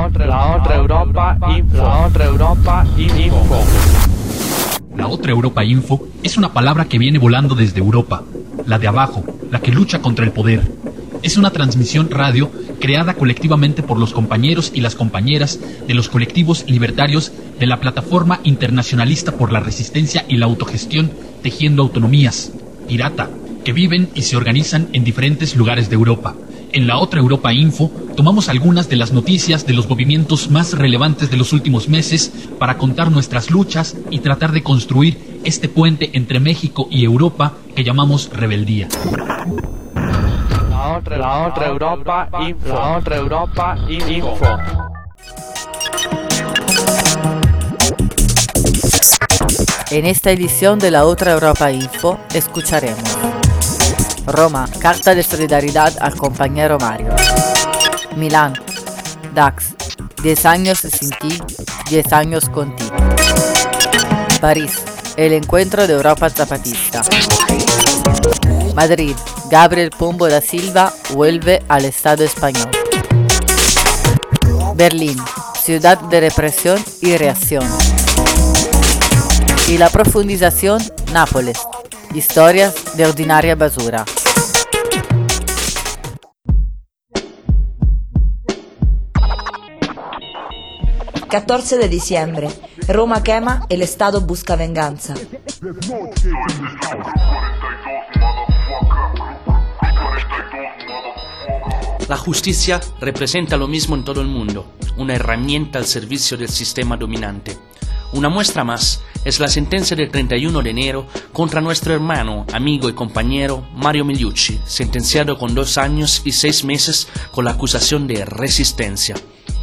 La otra Europa Info. La otra Europa Info. La otra Europa Info es una palabra que viene volando desde Europa, la de abajo, la que lucha contra el poder. Es una transmisión radio creada colectivamente por los compañeros y las compañeras de los colectivos libertarios de la Plataforma Internacionalista por la Resistencia y la Autogestión Tejiendo Autonomías, IRATA, que viven y se organizan en diferentes lugares de Europa. En la otra Europa Info tomamos algunas de las noticias de los movimientos más relevantes de los últimos meses para contar nuestras luchas y tratar de construir este puente entre México y Europa que llamamos rebeldía. La otra Europa Info. La otra Europa Info. En esta edición de la otra Europa Info escucharemos: Roma, carta de solidaridad al compañero Mario. Milán, Dax, 10 años sin ti, 10 años contigo. París, el encuentro de Europa Zapatista. Madrid, Gabriel Pombo da Silva vuelve al Estado español. Berlín, ciudad de represión y reacción. Y la profundización, Nápoles, historias de ordinaria basura. ...14 de diciembre... Roma quema, el Estado busca venganza. La justicia representa lo mismo en todo el mundo, una herramienta al servicio del sistema dominante. Una muestra más es la sentencia del 31 de enero contra nuestro hermano, amigo y compañero Mario Migliucci, sentenciado con 2 años y 6 meses con la acusación de resistencia.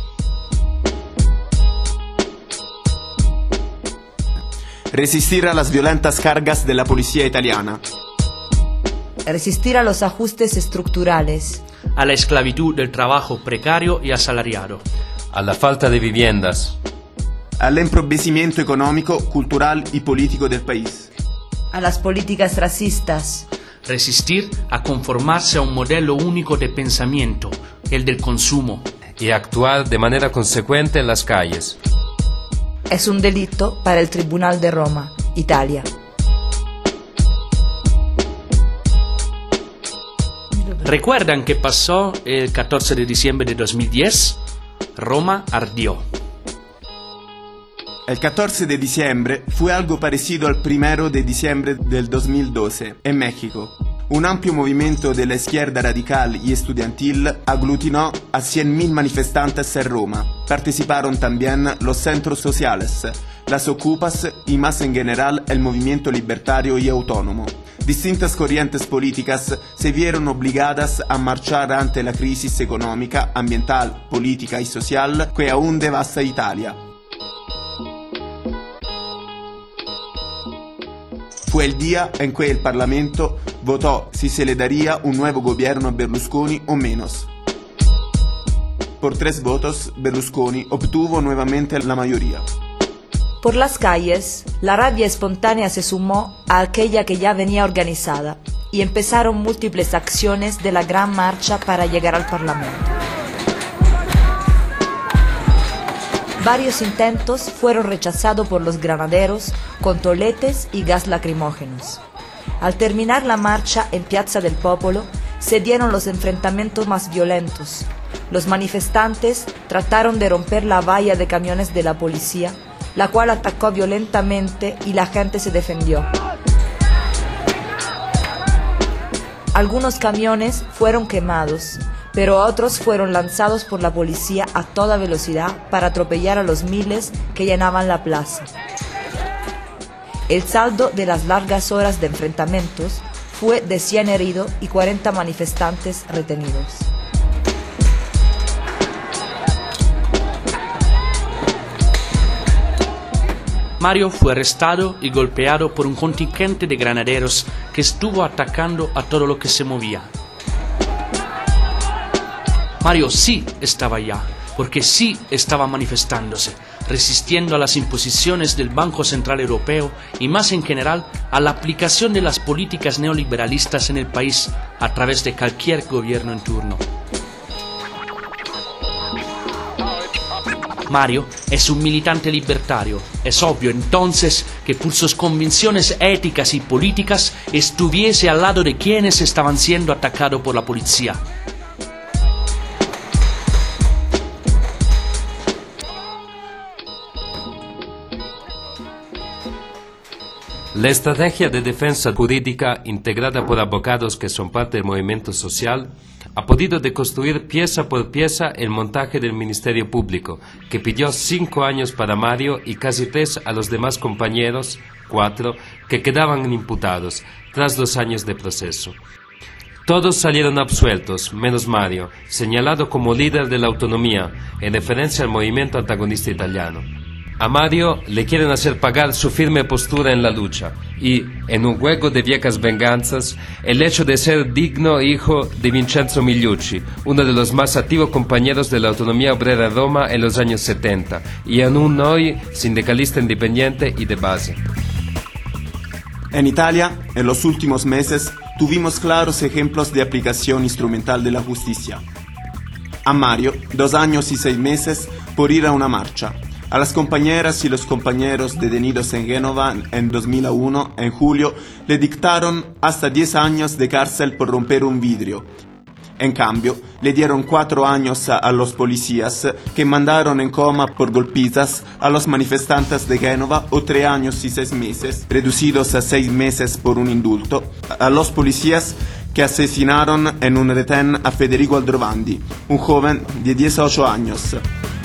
Resistir a las violentas cargas de la policía italiana. Resistir a los ajustes estructurales. A la esclavitud del trabajo precario y asalariado. A la falta de viviendas. Al empobrecimiento económico, cultural y político del país. A las políticas racistas. Resistir a conformarse a un modelo único de pensamiento, el del consumo. Y actuar de manera consecuente en las calles. Es un delito para el Tribunal de Roma, Italia. ¿Recuerdan qué pasó el 14 de diciembre de 2010? Roma ardió. El 14 de diciembre fue algo parecido al 1 de diciembre del 2012 en México. Un amplio movimiento de la izquierda radical y estudiantil aglutinó a 100.000 manifestantes en Roma. Participaron también los centros sociales, las ocupas y más en general el movimiento libertario y autónomo. Distintas corrientes políticas se vieron obligadas a marchar ante la crisis económica, ambiental, política y social que aún devasta Italia. Fue el día en que el Parlamento votó si se le daría un nuevo gobierno a Berlusconi o menos. Por 3 votos, Berlusconi obtuvo nuevamente la mayoría. Por las calles, la rabia espontánea se sumó a aquella que ya venía organizada y empezaron múltiples acciones de la gran marcha para llegar al Parlamento. Varios intentos fueron rechazados por los granaderos con toletes y gas lacrimógenos. Al terminar la marcha en Piazza del Popolo, se dieron los enfrentamientos más violentos. Los manifestantes trataron de romper la valla de camiones de la policía, la cual atacó violentamente y la gente se defendió. Algunos camiones fueron quemados, pero otros fueron lanzados por la policía a toda velocidad para atropellar a los miles que llenaban la plaza. El saldo de las largas horas de enfrentamientos fue de 100 heridos y 40 manifestantes retenidos. Mario fue arrestado y golpeado por un contingente de granaderos que estuvo atacando a todo lo que se movía. Mario sí estaba allá, porque sí estaba manifestándose, resistiendo a las imposiciones del Banco Central Europeo y más en general a la aplicación de las políticas neoliberalistas en el país a través de cualquier gobierno en turno. Mario es un militante libertario. Es obvio entonces que por sus convicciones éticas y políticas estuviese al lado de quienes estaban siendo atacados por la policía. La estrategia de defensa jurídica integrada por abogados que son parte del movimiento social ha podido deconstruir pieza por pieza el montaje del Ministerio Público, que pidió 5 años para Mario y casi 3 a los demás compañeros, 4, que quedaban imputados, tras 2 años de proceso. Todos salieron absueltos, menos Mario, señalado como líder de la autonomía, en referencia al movimiento antagonista italiano. A Mario le quieren hacer pagar su firme postura en la lucha y, en un juego de viejas venganzas, el hecho de ser digno hijo de Vincenzo Migliucci, uno de los más activos compañeros de la autonomía obrera en Roma en los años 70 y aún hoy sindicalista independiente y de base. En Italia, en los últimos meses, tuvimos claros ejemplos de aplicación instrumental de la justicia. A Mario, 2 años y 6 meses por ir a una marcha. A las compañeras y los compañeros detenidos en Génova en 2001, en julio, le dictaron hasta 10 años de cárcel por romper un vidrio. En cambio, le dieron 4 años a los policías que mandaron en coma por golpizas a los manifestantes de Génova o 3 años y 6 meses, reducidos a 6 meses por un indulto, a los policías que asesinaron en un retén a Federico Aldrovandi, un joven de 18 años.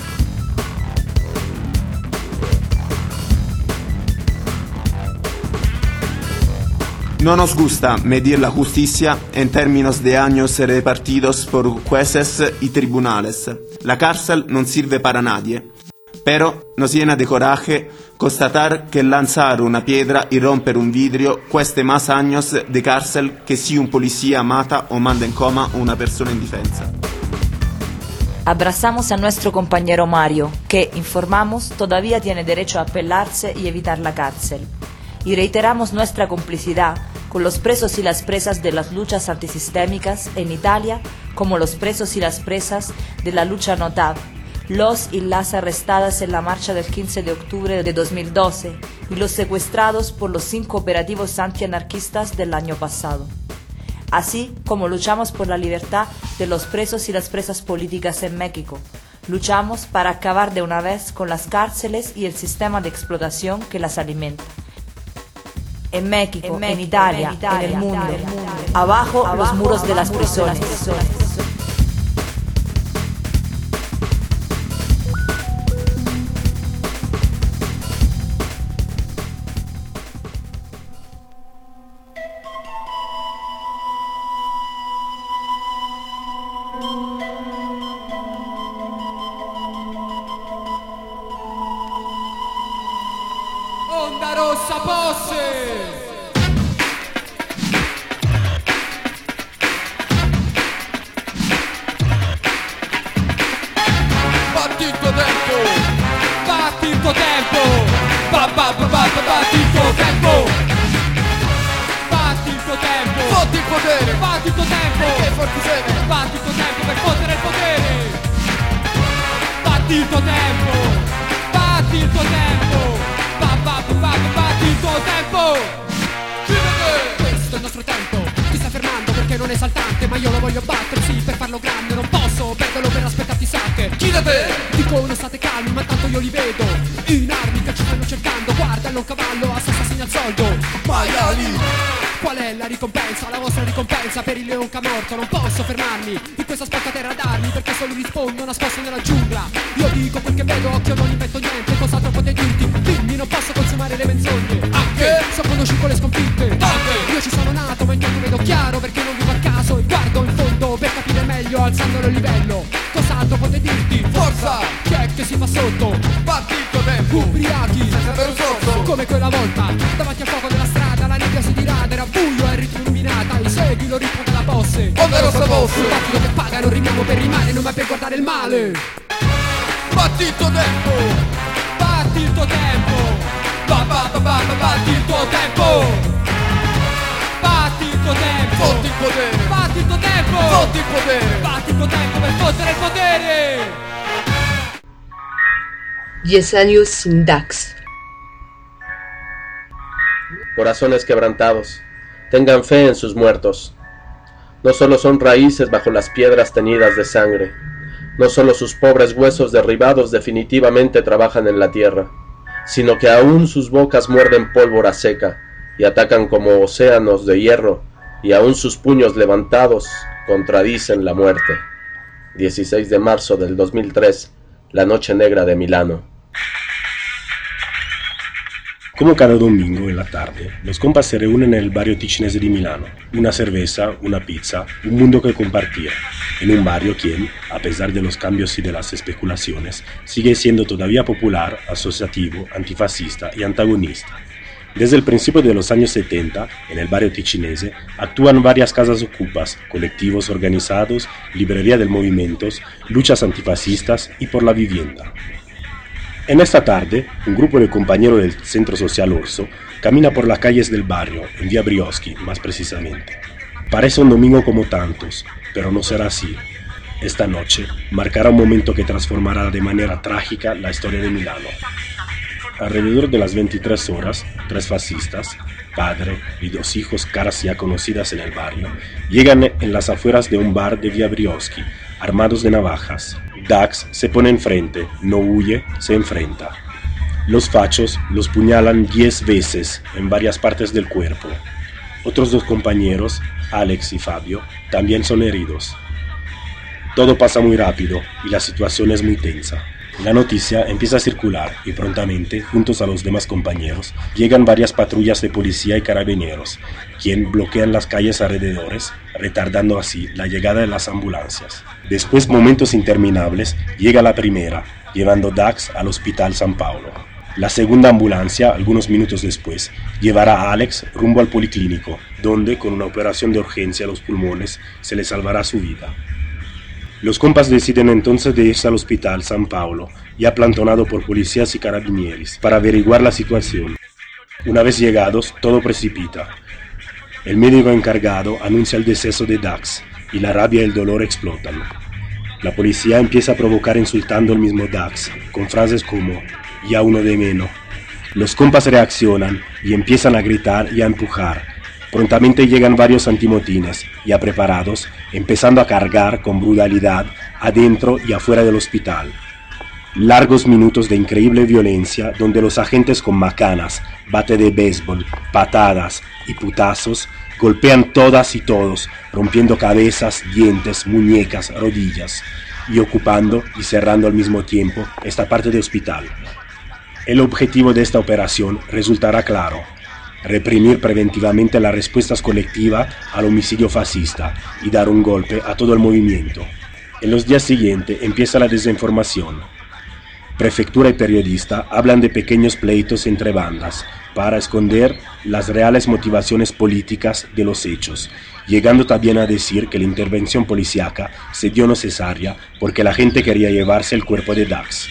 No nos gusta medir la justicia en términos de años repartidos por jueces y tribunales. La cárcel no sirve para nadie. Pero nos llena de coraje constatar que lanzar una piedra y romper un vidrio cueste más años de cárcel que si un policía mata o manda en coma a una persona indefensa. Abrazamos a nuestro compañero Mario, que, informamos, todavía tiene derecho a apelarse y evitar la cárcel. Y reiteramos nuestra complicidad con los presos y las presas de las luchas antisistémicas en Italia, como los presos y las presas de la lucha NOTAV, los y las arrestadas en la marcha del 15 de octubre de 2012 y los secuestrados por los 5 operativos antianarquistas del año pasado. Así como luchamos por la libertad de los presos y las presas políticas en México. Luchamos para acabar de una vez con las cárceles y el sistema de explotación que las alimenta. En México, en Italia, en el mundo. Abajo los muros de las prisiones. Onda rossa posse! Batti il tuo tempo! Batti il tuo tempo! Batti il tuo tempo! Batti il tuo tempo! Fotti il potere! Batti il tuo tempo! Che forti siete! Batti il tuo tempo per fottere il potere! Batti il tuo tempo! Batti il tuo tempo! Batti il tuo tempo! Questo è il nostro tempo, ti stai fermando perché non è esaltante, ma io lo voglio battere, sì, per farlo grande, non posso perderlo per aspettarti sacche. Chi da te? Dicono state calmi, ma tanto io li vedo, in armi che ci stanno cercando, guardalo un cavallo, assassinio al soldo. Maiali! Qual è la ricompensa, la vostra ricompensa per il leon che ha morto? Non posso fermarmi in questa sporca terra d'armi, perché solo rispondo nascosto nella giungla. Io dico quel che vedo, occhio non invento niente, cos'altro potete dirti? Dimmi, non posso consumare le menzogne. Anche so conosci con le sconfitte. Anche io ci sono nato, ma intanto vedo chiaro, perché non vivo a caso e guardo in fondo per capire meglio, alzandolo il livello. Cos'altro potete dirti? Forza! Chi è che si fa sotto? Batti il tuo tempo! Ubriachi! Senza avere un sorso! Come quella volta, davanti al fuoco della strada, la nebbia si dirada, era buio e il ritmo illuminata, e segui lo ritmo della posse. Onda rossa posse! Un battito che paga, non rimiamo per rimane, non mai per guardare il male. Batti il tuo tempo! Batti il tuo tempo! Batti il tuo tempo! Batti il tuo tempo! Fotti il potere! Batti il tuo tempo! Fotti il potere! Batti il tuo tempo per fottere il potere! 10 años sin Dax. Corazones quebrantados, tengan fe en sus muertos. No solo son raíces bajo las piedras teñidas de sangre, no solo sus pobres huesos derribados definitivamente trabajan en la tierra, sino que aún sus bocas muerden pólvora seca y atacan como océanos de hierro, y aún sus puños levantados contradicen la muerte. 16 de marzo del 2003, la noche negra de Milano. Como cada domingo en la tarde, los compas se reúnen en el barrio ticinese de Milano. Una cerveza, una pizza, un mundo que compartir. En un barrio quien, a pesar de los cambios y de las especulaciones, sigue siendo todavía popular, asociativo, antifascista y antagonista. Desde el principio de los años 70, en el barrio ticinese, actúan varias casas ocupas, colectivos organizados, librería del movimientos, luchas antifascistas y por la vivienda. En esta tarde, un grupo de compañeros del Centro Social Orso camina por las calles del barrio, en Via Brioschi más precisamente. Parece un domingo como tantos, pero no será así. Esta noche marcará un momento que transformará de manera trágica la historia de Milano. Alrededor de las 23 horas, 3 fascistas, padre y 2 hijos, caras ya conocidas en el barrio, llegan en las afueras de un bar de Via Brioschi, armados de navajas. Dax se pone enfrente, no huye, se enfrenta. Los fachos los puñalan 10 veces en varias partes del cuerpo. Otros 2 compañeros, Alex y Fabio, también son heridos. Todo pasa muy rápido y la situación es muy tensa. La noticia empieza a circular y prontamente, juntos a los demás compañeros, llegan varias patrullas de policía y carabineros, quien bloquean las calles alrededores, retardando así la llegada de las ambulancias. Después, momentos interminables, llega la primera, llevando Dax al Hospital San Paolo. La segunda ambulancia, algunos minutos después, llevará a Alex rumbo al policlínico, donde, con una operación de urgencia a los pulmones, se le salvará su vida. Los compas deciden entonces de irse al Hospital San Paolo, ya plantonado por policías y carabinieri, para averiguar la situación. Una vez llegados, todo precipita. El médico encargado anuncia el deceso de Dax, y la rabia y el dolor explotan. La policía empieza a provocar insultando al mismo Dax, con frases como «ya uno de menos». Los compas reaccionan y empiezan a gritar y a empujar. Prontamente llegan varios antimotines, ya preparados, empezando a cargar con brutalidad adentro y afuera del hospital. Largos minutos de increíble violencia donde los agentes con macanas, bate de béisbol, patadas y putazos golpean todas y todos, rompiendo cabezas, dientes, muñecas, rodillas y ocupando y cerrando al mismo tiempo esta parte del hospital. El objetivo de esta operación resultará claro: reprimir preventivamente las respuestas colectivas al homicidio fascista y dar un golpe a todo el movimiento. En los días siguientes empieza la desinformación. Prefectura y periodista hablan de pequeños pleitos entre bandas para esconder las reales motivaciones políticas de los hechos, llegando también a decir que la intervención policíaca se dio necesaria porque la gente quería llevarse el cuerpo de Dax.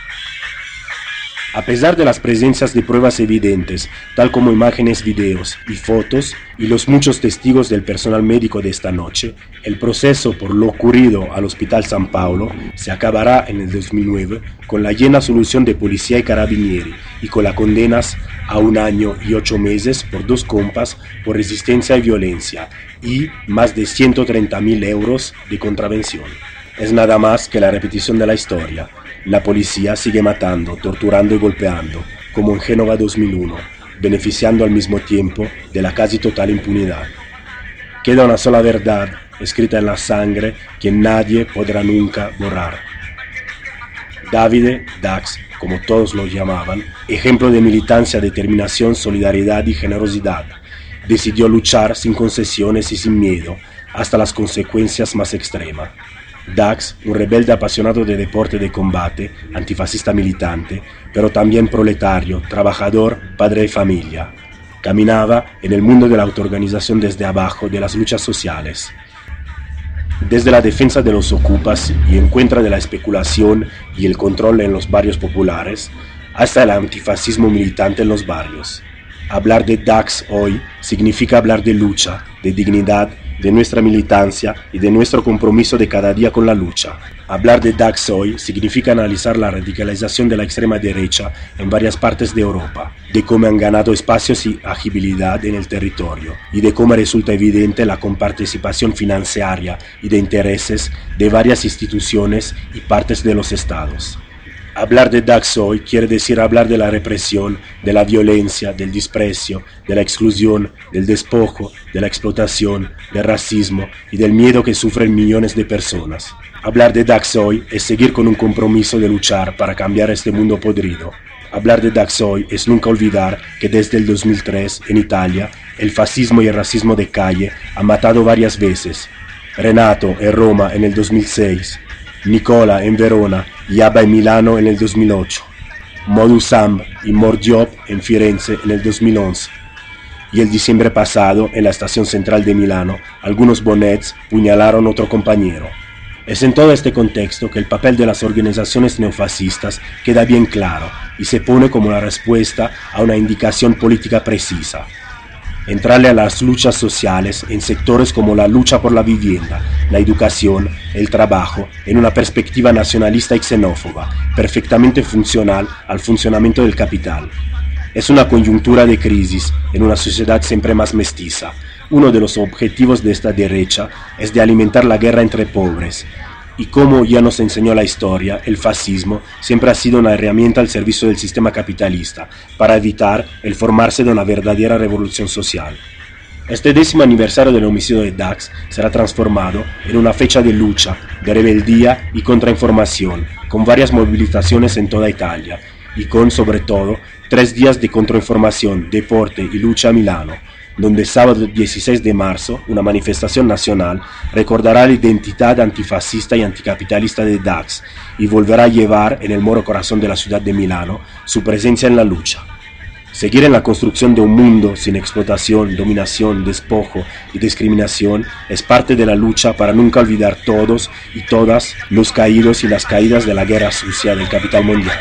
A pesar de las presencias de pruebas evidentes, tal como imágenes, videos y fotos, y los muchos testigos del personal médico de esta noche, el proceso por lo ocurrido al Hospital San Paolo se acabará en el 2009 con la llena solución de policía y carabinieri y con las condenas a 1 año y 8 meses por 2 compas por resistencia y violencia y más de 130.000 euros de contravención. Es nada más que la repetición de la historia. La policía sigue matando, torturando y golpeando, como en Génova 2001, beneficiando al mismo tiempo de la casi total impunidad. Queda una sola verdad, escrita en la sangre, que nadie podrá nunca borrar. Davide, Dax, como todos lo llamaban, ejemplo de militancia, determinación, solidaridad y generosidad, decidió luchar sin concesiones y sin miedo, hasta las consecuencias más extremas. Dax, un rebelde apasionado de deporte de combate, antifascista militante, pero también proletario, trabajador, padre de familia. Caminaba en el mundo de la autoorganización desde abajo de las luchas sociales. Desde la defensa de los ocupas y en contra de la especulación y el control en los barrios populares, hasta el antifascismo militante en los barrios. Hablar de Dax hoy significa hablar de lucha, de dignidad de nuestra militancia y de nuestro compromiso de cada día con la lucha. Hablar de DACS hoy significa analizar la radicalización de la extrema derecha en varias partes de Europa, de cómo han ganado espacios y agibilidad en el territorio, y de cómo resulta evidente la comparticipación financiera y de intereses de varias instituciones y partes de los estados. Hablar de DACS hoy quiere decir hablar de la represión, de la violencia, del desprecio, de la exclusión, del despojo, de la explotación, del racismo y del miedo que sufren millones de personas. Hablar de DACS hoy es seguir con un compromiso de luchar para cambiar este mundo podrido. Hablar de DACS hoy es nunca olvidar que desde el 2003 en Italia el fascismo y el racismo de calle han matado varias veces. Renato en Roma en el 2006, Nicola en Verona y Abba en Milano en el 2008, Modus Am y Mordiop en Firenze en el 2011, y el diciembre pasado en la estación central de Milano algunos bonnets puñalaron a otro compañero. Es en todo este contexto que el papel de las organizaciones neofascistas queda bien claro y se pone como la respuesta a una indicación política precisa. Entrarle a las luchas sociales en sectores como la lucha por la vivienda, la educación, el trabajo, en una perspectiva nacionalista y xenófoba, perfectamente funcional al funcionamiento del capital. Es una coyuntura de crisis en una sociedad siempre más mestiza. Uno de los objetivos de esta derecha es de alimentar la guerra entre pobres. Y como ya nos enseñó la historia, el fascismo siempre ha sido una herramienta al servicio del sistema capitalista para evitar el formarse de una verdadera revolución social. Este 10º aniversario del homicidio de DACS será transformado en una fecha de lucha, de rebeldía y contrainformación, con varias movilizaciones en toda Italia, y con, sobre todo, 3 días de contrainformación, deporte y lucha a Milano, donde sábado 16 de marzo una manifestación nacional recordará la identidad antifascista y anticapitalista de DACS y volverá a llevar en el moro corazón de la ciudad de Milano su presencia en la lucha. Seguir en la construcción de un mundo sin explotación, dominación, despojo y discriminación es parte de la lucha para nunca olvidar todos y todas los caídos y las caídas de la guerra sucia del capital mundial.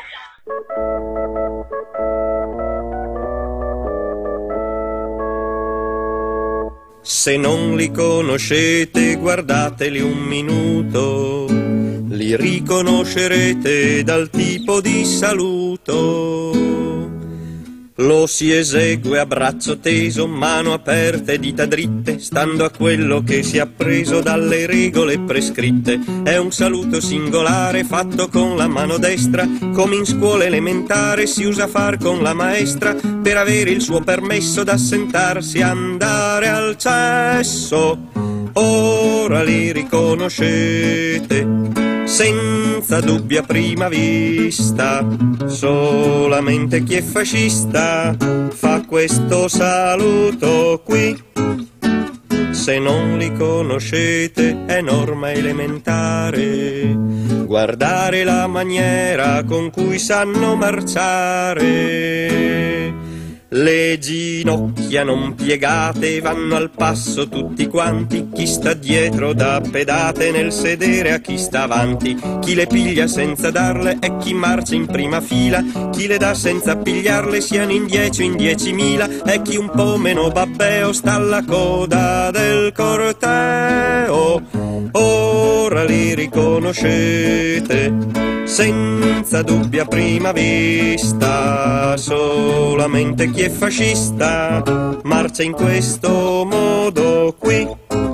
Se non li conoscete, guardateli un minuto, li riconoscerete dal tipo di saluto. Lo si esegue a braccio teso, mano aperta e dita dritte, stando a quello che si è appreso dalle regole prescritte. È un saluto singolare fatto con la mano destra, come in scuola elementare si usa far con la maestra per avere il suo permesso d'assentarsi, andare al cesso. Ora li riconoscete senza dubbia prima vista, solamente chi è fascista fa questo saluto qui. Se non li conoscete è norma elementare guardare la maniera con cui sanno marciare. Le ginocchia non piegate vanno al passo tutti quanti, chi sta dietro dà pedate nel sedere a chi sta avanti, chi le piglia senza darle è chi marcia in prima fila, chi le dà senza pigliarle siano in 10 in 10.000, è chi un po' meno babbeo sta alla coda del corteo. Ora li riconoscete senza dubbia prima vista, solamente chi è fascista marcha en questo modo qui.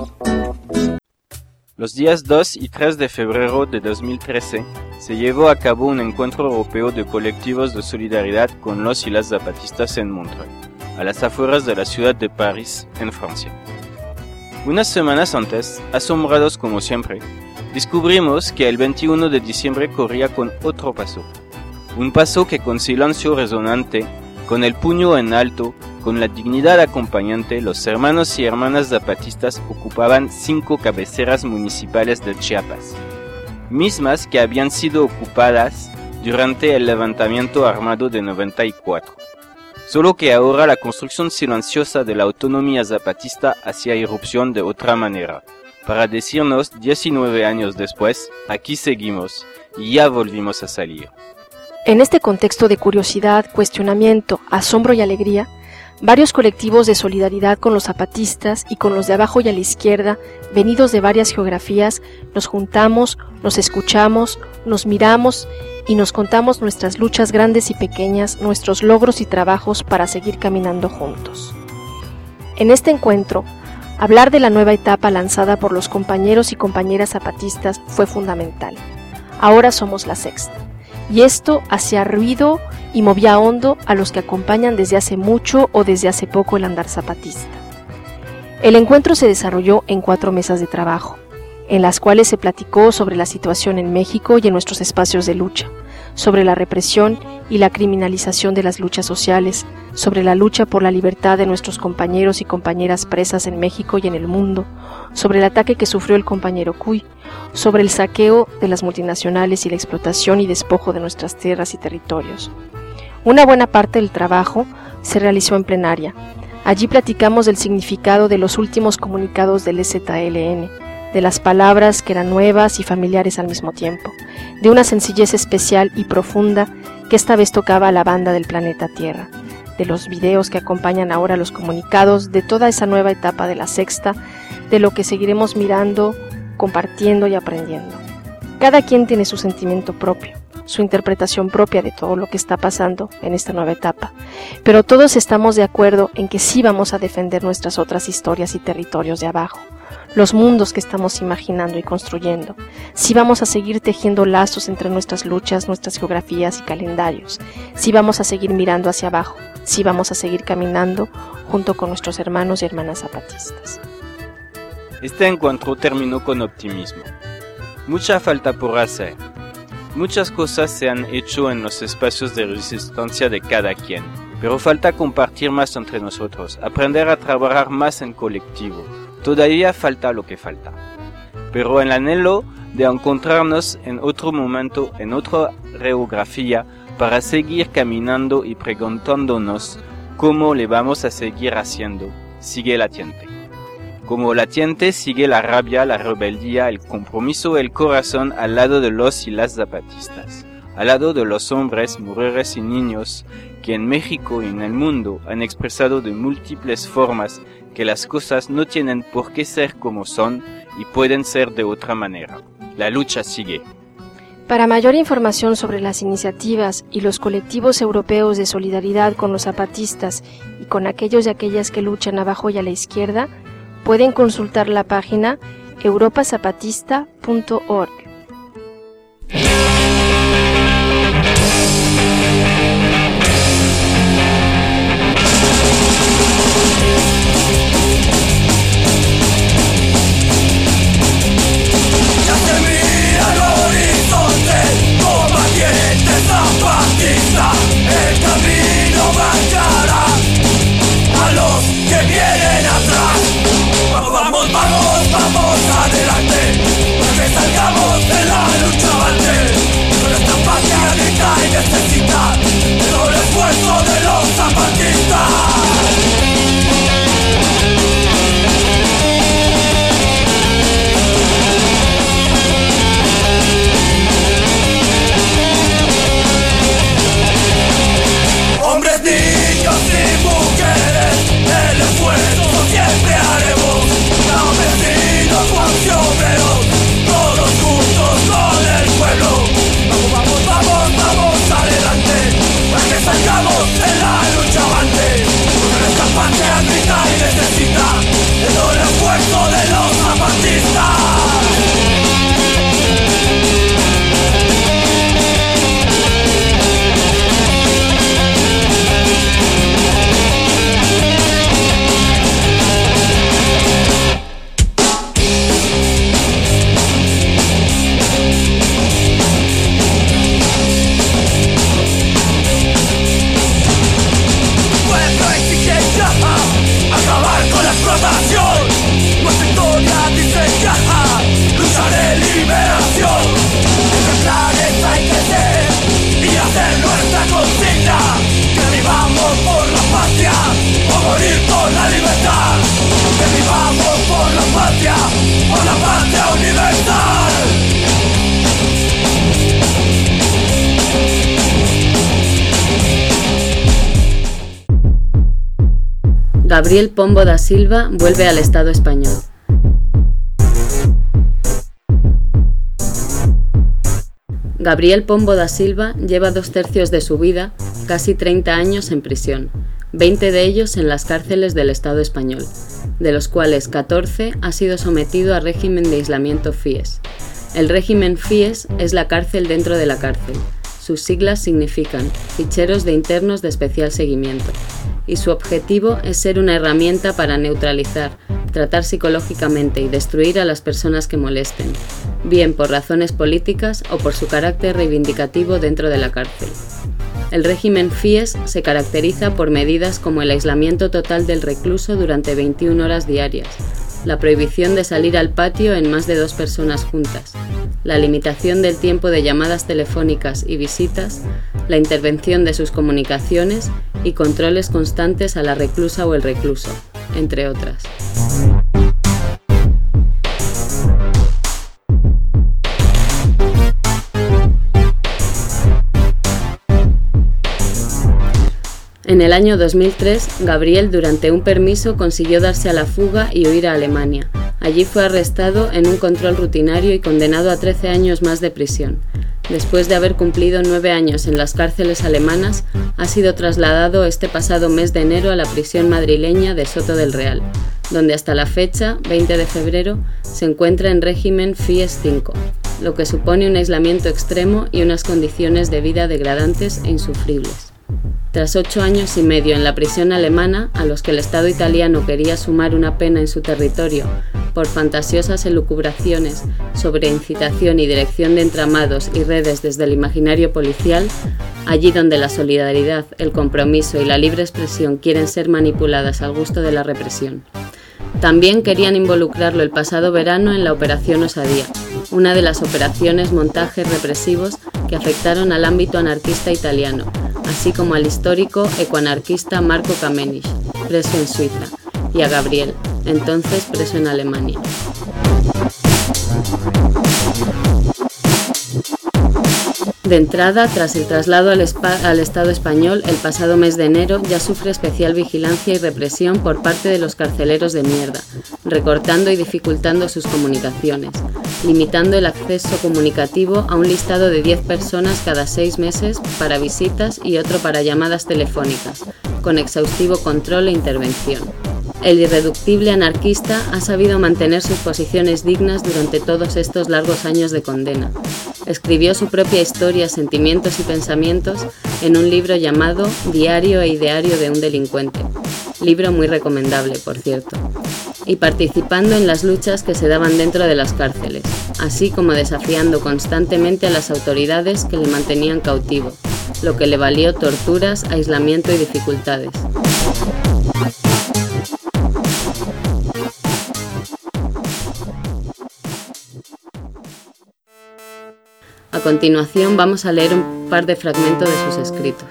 Los días 2 y 3 de febrero de 2013 se llevó a cabo un encuentro europeo de colectivos de solidaridad con los y las zapatistas en Montreuil, a las afueras de la ciudad de París, en Francia. Unas semanas antes, asombrados como siempre, descubrimos que el 21 de diciembre corría con otro paso. Un paso que con silencio resonante, con el puño en alto, con la dignidad acompañante, los hermanos y hermanas zapatistas ocupaban 5 cabeceras municipales de Chiapas, mismas que habían sido ocupadas durante el levantamiento armado de 94. Solo que ahora la construcción silenciosa de la autonomía zapatista hacía irrupción de otra manera, para decirnos 19 años después, aquí seguimos y ya volvimos a salir. En este contexto de curiosidad, cuestionamiento, asombro y alegría, Varios colectivos de solidaridad con los zapatistas y con los de abajo y a la izquierda, venidos de varias geografías, nos juntamos, nos escuchamos, nos miramos y nos contamos nuestras luchas grandes y pequeñas, nuestros logros y trabajos para seguir caminando juntos. En este encuentro, hablar de la nueva etapa lanzada por los compañeros y compañeras zapatistas fue fundamental. Ahora somos la sexta. Y esto hacía ruido y movía hondo a los que acompañan desde hace mucho o desde hace poco el andar zapatista. El encuentro se desarrolló en 4 mesas de trabajo, en las cuales se platicó sobre la situación en México y en nuestros espacios de lucha, sobre la represión y la criminalización de las luchas sociales, sobre la lucha por la libertad de nuestros compañeros y compañeras presas en México y en el mundo, sobre el ataque que sufrió el compañero Cuy, sobre el saqueo de las multinacionales y la explotación y despojo de nuestras tierras y territorios. Una buena parte del trabajo se realizó en plenaria. Allí platicamos del significado de los últimos comunicados del EZLN, de las palabras que eran nuevas y familiares al mismo tiempo, de una sencillez especial y profunda que esta vez tocaba a la banda del planeta Tierra, de los videos que acompañan ahora los comunicados, de toda esa nueva etapa de la sexta, de lo que seguiremos mirando, compartiendo y aprendiendo. Cada quien tiene su sentimiento propio, su interpretación propia de todo lo que está pasando en esta nueva etapa, pero todos estamos de acuerdo en que sí vamos a defender nuestras otras historias y territorios de abajo, los mundos que estamos imaginando y construyendo. Sí vamos a seguir tejiendo lazos entre nuestras luchas, nuestras geografías y calendarios. Sí vamos a seguir mirando hacia abajo. Sí vamos a seguir caminando junto con nuestros hermanos y hermanas zapatistas. Este encuentro terminó con optimismo. Mucha falta por hacer. Muchas cosas se han hecho en los espacios de resistencia de cada quien, pero falta compartir más entre nosotros, aprender a trabajar más en colectivo. Todavía falta lo que falta. Pero el anhelo de encontrarnos en otro momento, en otra geografía, para seguir caminando y preguntándonos cómo le vamos a seguir haciendo, sigue latente. Como latente sigue la rabia, la rebeldía, el compromiso, el corazón al lado de los y las zapatistas, al lado de los hombres, mujeres y niños que en México y en el mundo han expresado de múltiples formas que las cosas no tienen por qué ser como son y pueden ser de otra manera. La lucha sigue. Para mayor información sobre las iniciativas y los colectivos europeos de solidaridad con los zapatistas y con aquellos y aquellas que luchan abajo y a la izquierda, pueden consultar la página europazapatista.org. El camino marchará a los que vienen atrás. Vamos, vamos, vamos adelante, para que salgamos de la lucha avante. Nuestra patria grita y necesita todo el esfuerzo de los zapatistas. Hombres, niños y mujeres, el esfuerzo siempre haremos. Campesinos, obreros, todos juntos con el pueblo. Vamos, vamos, vamos, vamos adelante, para que salgamos en la lucha avante. Nuestra patria grita y necesita todo el esfuerzo de los zapatistas. Acabar con la explotación, nuestra historia dice ya, lucharé liberación. Este planeta hay que ser y hacer nuestra consigna, que vivamos por la patria o morir por la libertad. Que vivamos por la patria universal. Gabriel Pombo da Silva vuelve al Estado español. Gabriel Pombo da Silva lleva 2/3 de su vida, casi 30 años en prisión, 20 de ellos en las cárceles del Estado español, de los cuales 14 ha sido sometido a régimen de aislamiento FIES. El régimen FIES es la cárcel dentro de la cárcel. Sus siglas significan Ficheros de Internos de Especial Seguimiento, y su objetivo es ser una herramienta para neutralizar, tratar psicológicamente y destruir a las personas que molesten, bien por razones políticas o por su carácter reivindicativo dentro de la cárcel. El régimen FIES se caracteriza por medidas como el aislamiento total del recluso durante 21 horas diarias, la prohibición de salir al patio en más de 2 personas juntas, la limitación del tiempo de llamadas telefónicas y visitas, la intervención de sus comunicaciones y controles constantes a la reclusa o el recluso, entre otras. En el año 2003, Gabriel, durante un permiso, consiguió darse a la fuga y huir a Alemania. Allí fue arrestado en un control rutinario y condenado a 13 años más de prisión. Después de haber cumplido 9 años en las cárceles alemanas, ha sido trasladado este pasado mes de enero a la prisión madrileña de Soto del Real, donde hasta la fecha, 20 de febrero, se encuentra en régimen FIES 5, lo que supone un aislamiento extremo y unas condiciones de vida degradantes e insufribles. Tras 8 años y medio en la prisión alemana, a los que el Estado italiano quería sumar una pena en su territorio por fantasiosas elucubraciones sobre incitación y dirección de entramados y redes desde el imaginario policial, allí donde la solidaridad, el compromiso y la libre expresión quieren ser manipuladas al gusto de la represión. También querían involucrarlo el pasado verano en la Operación Osadía, una de las operaciones montajes represivos que afectaron al ámbito anarquista italiano, así como al histórico ecoanarquista Marco Kamenisch, preso en Suiza, y a Gabriel, entonces preso en Alemania. De entrada, tras el traslado al Estado español, el pasado mes de enero ya sufre especial vigilancia y represión por parte de los carceleros de mierda, recortando y dificultando sus comunicaciones, limitando el acceso comunicativo a un listado de 10 personas cada 6 meses para visitas y otro para llamadas telefónicas, con exhaustivo control e intervención. El irreductible anarquista ha sabido mantener sus posiciones dignas durante todos estos largos años de condena. Escribió su propia historia, sentimientos y pensamientos en un libro llamado Diario e Ideario de un delincuente, libro muy recomendable, por cierto, y participando en las luchas que se daban dentro de las cárceles, así como desafiando constantemente a las autoridades que le mantenían cautivo, lo que le valió torturas, aislamiento y dificultades. A continuación vamos a leer un par de fragmentos de sus escritos.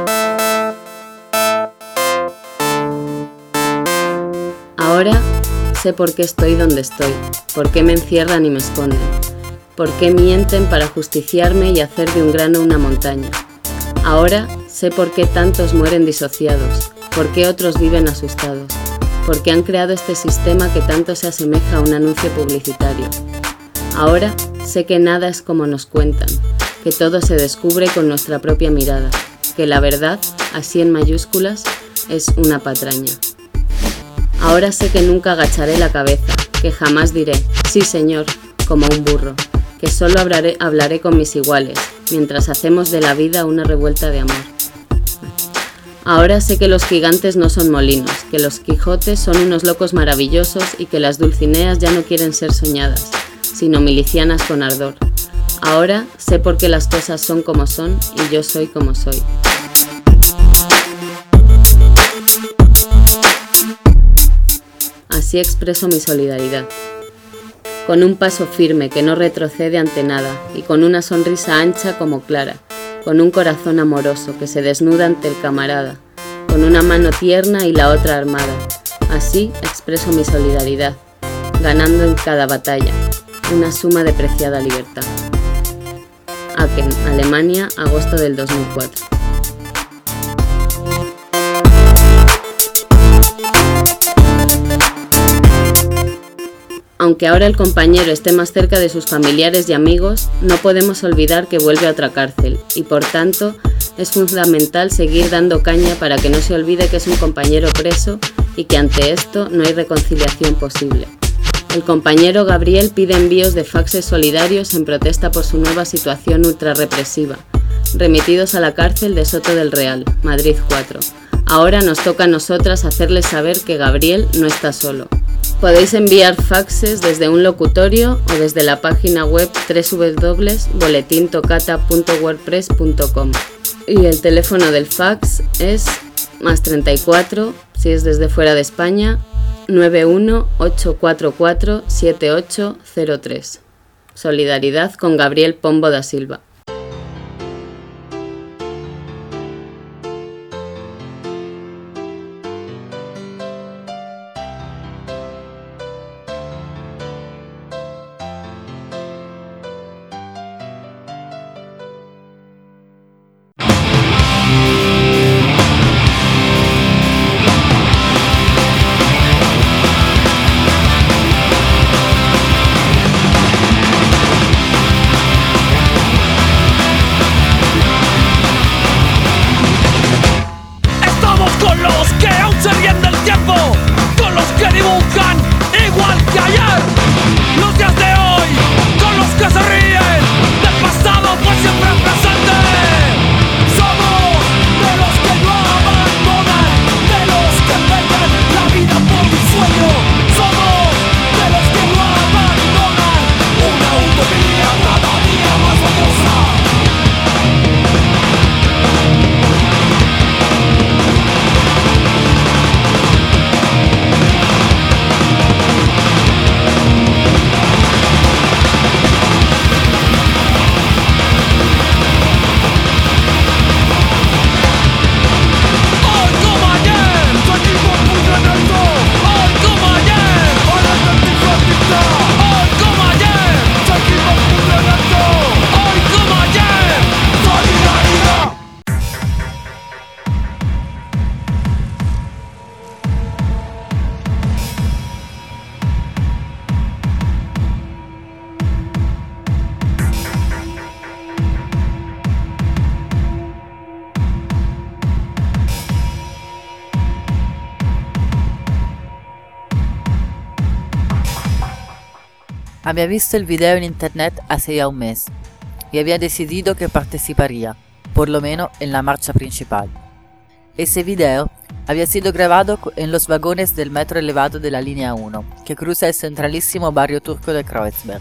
Ahora sé por qué estoy donde estoy, por qué me encierran y me esconden, por qué mienten para justiciarme y hacer de un grano una montaña. Ahora sé por qué tantos mueren disociados, por qué otros viven asustados, por qué han creado este sistema que tanto se asemeja a un anuncio publicitario. Ahora sé que nada es como nos cuentan, que todo se descubre con nuestra propia mirada, que la verdad, así en mayúsculas, es una patraña. Ahora sé que nunca agacharé la cabeza, que jamás diré, sí señor, como un burro, que solo hablaré con mis iguales, mientras hacemos de la vida una revuelta de amor. Ahora sé que los gigantes no son molinos, que los Quijotes son unos locos maravillosos y que las Dulcineas ya no quieren ser soñadas, sino milicianas con ardor. Ahora sé por qué las cosas son como son y yo soy como soy. Así expreso mi solidaridad. Con un paso firme que no retrocede ante nada y con una sonrisa ancha como clara, con un corazón amoroso que se desnuda ante el camarada, con una mano tierna y la otra armada. Así expreso mi solidaridad, ganando en cada batalla una suma de preciada libertad. Aachen, Alemania, agosto del 2004. Aunque ahora el compañero esté más cerca de sus familiares y amigos, no podemos olvidar que vuelve a otra cárcel y, por tanto, es fundamental seguir dando caña para que no se olvide que es un compañero preso y que ante esto no hay reconciliación posible. El compañero Gabriel pide envíos de faxes solidarios en protesta por su nueva situación ultrarrepresiva, remitidos a la cárcel de Soto del Real, Madrid 4. Ahora nos toca a nosotras hacerles saber que Gabriel no está solo. Podéis enviar faxes desde un locutorio o desde la página web www.boletintocata.wordpress.com. Y el teléfono del fax es +34, si es desde fuera de España, 918447803. Solidaridad con Gabriel Pombo da Silva. Había visto el video en internet hace ya un mes y había decidido que participaría, por lo menos en la marcha principal. Ese video había sido grabado en los vagones del metro elevado de la línea 1, que cruza el centralísimo barrio turco de Kreuzberg.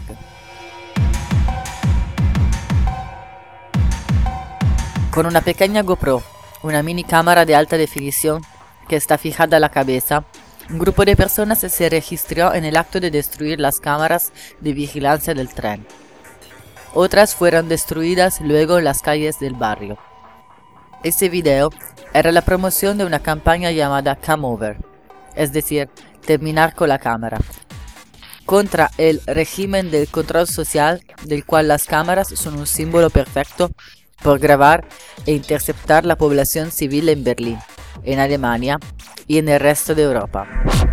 Con una pequeña GoPro, una mini cámara de alta definición que está fijada a la cabeza, un grupo de personas se registró en el acto de destruir las cámaras de vigilancia del tren. Otras fueron destruidas luego en las calles del barrio. Ese video era la promoción de una campaña llamada Come Over, es decir, terminar con la cámara, contra el régimen del control social del cual las cámaras son un símbolo perfecto por grabar e interceptar la población civil en Berlín, en Alemania y en el resto de Europa.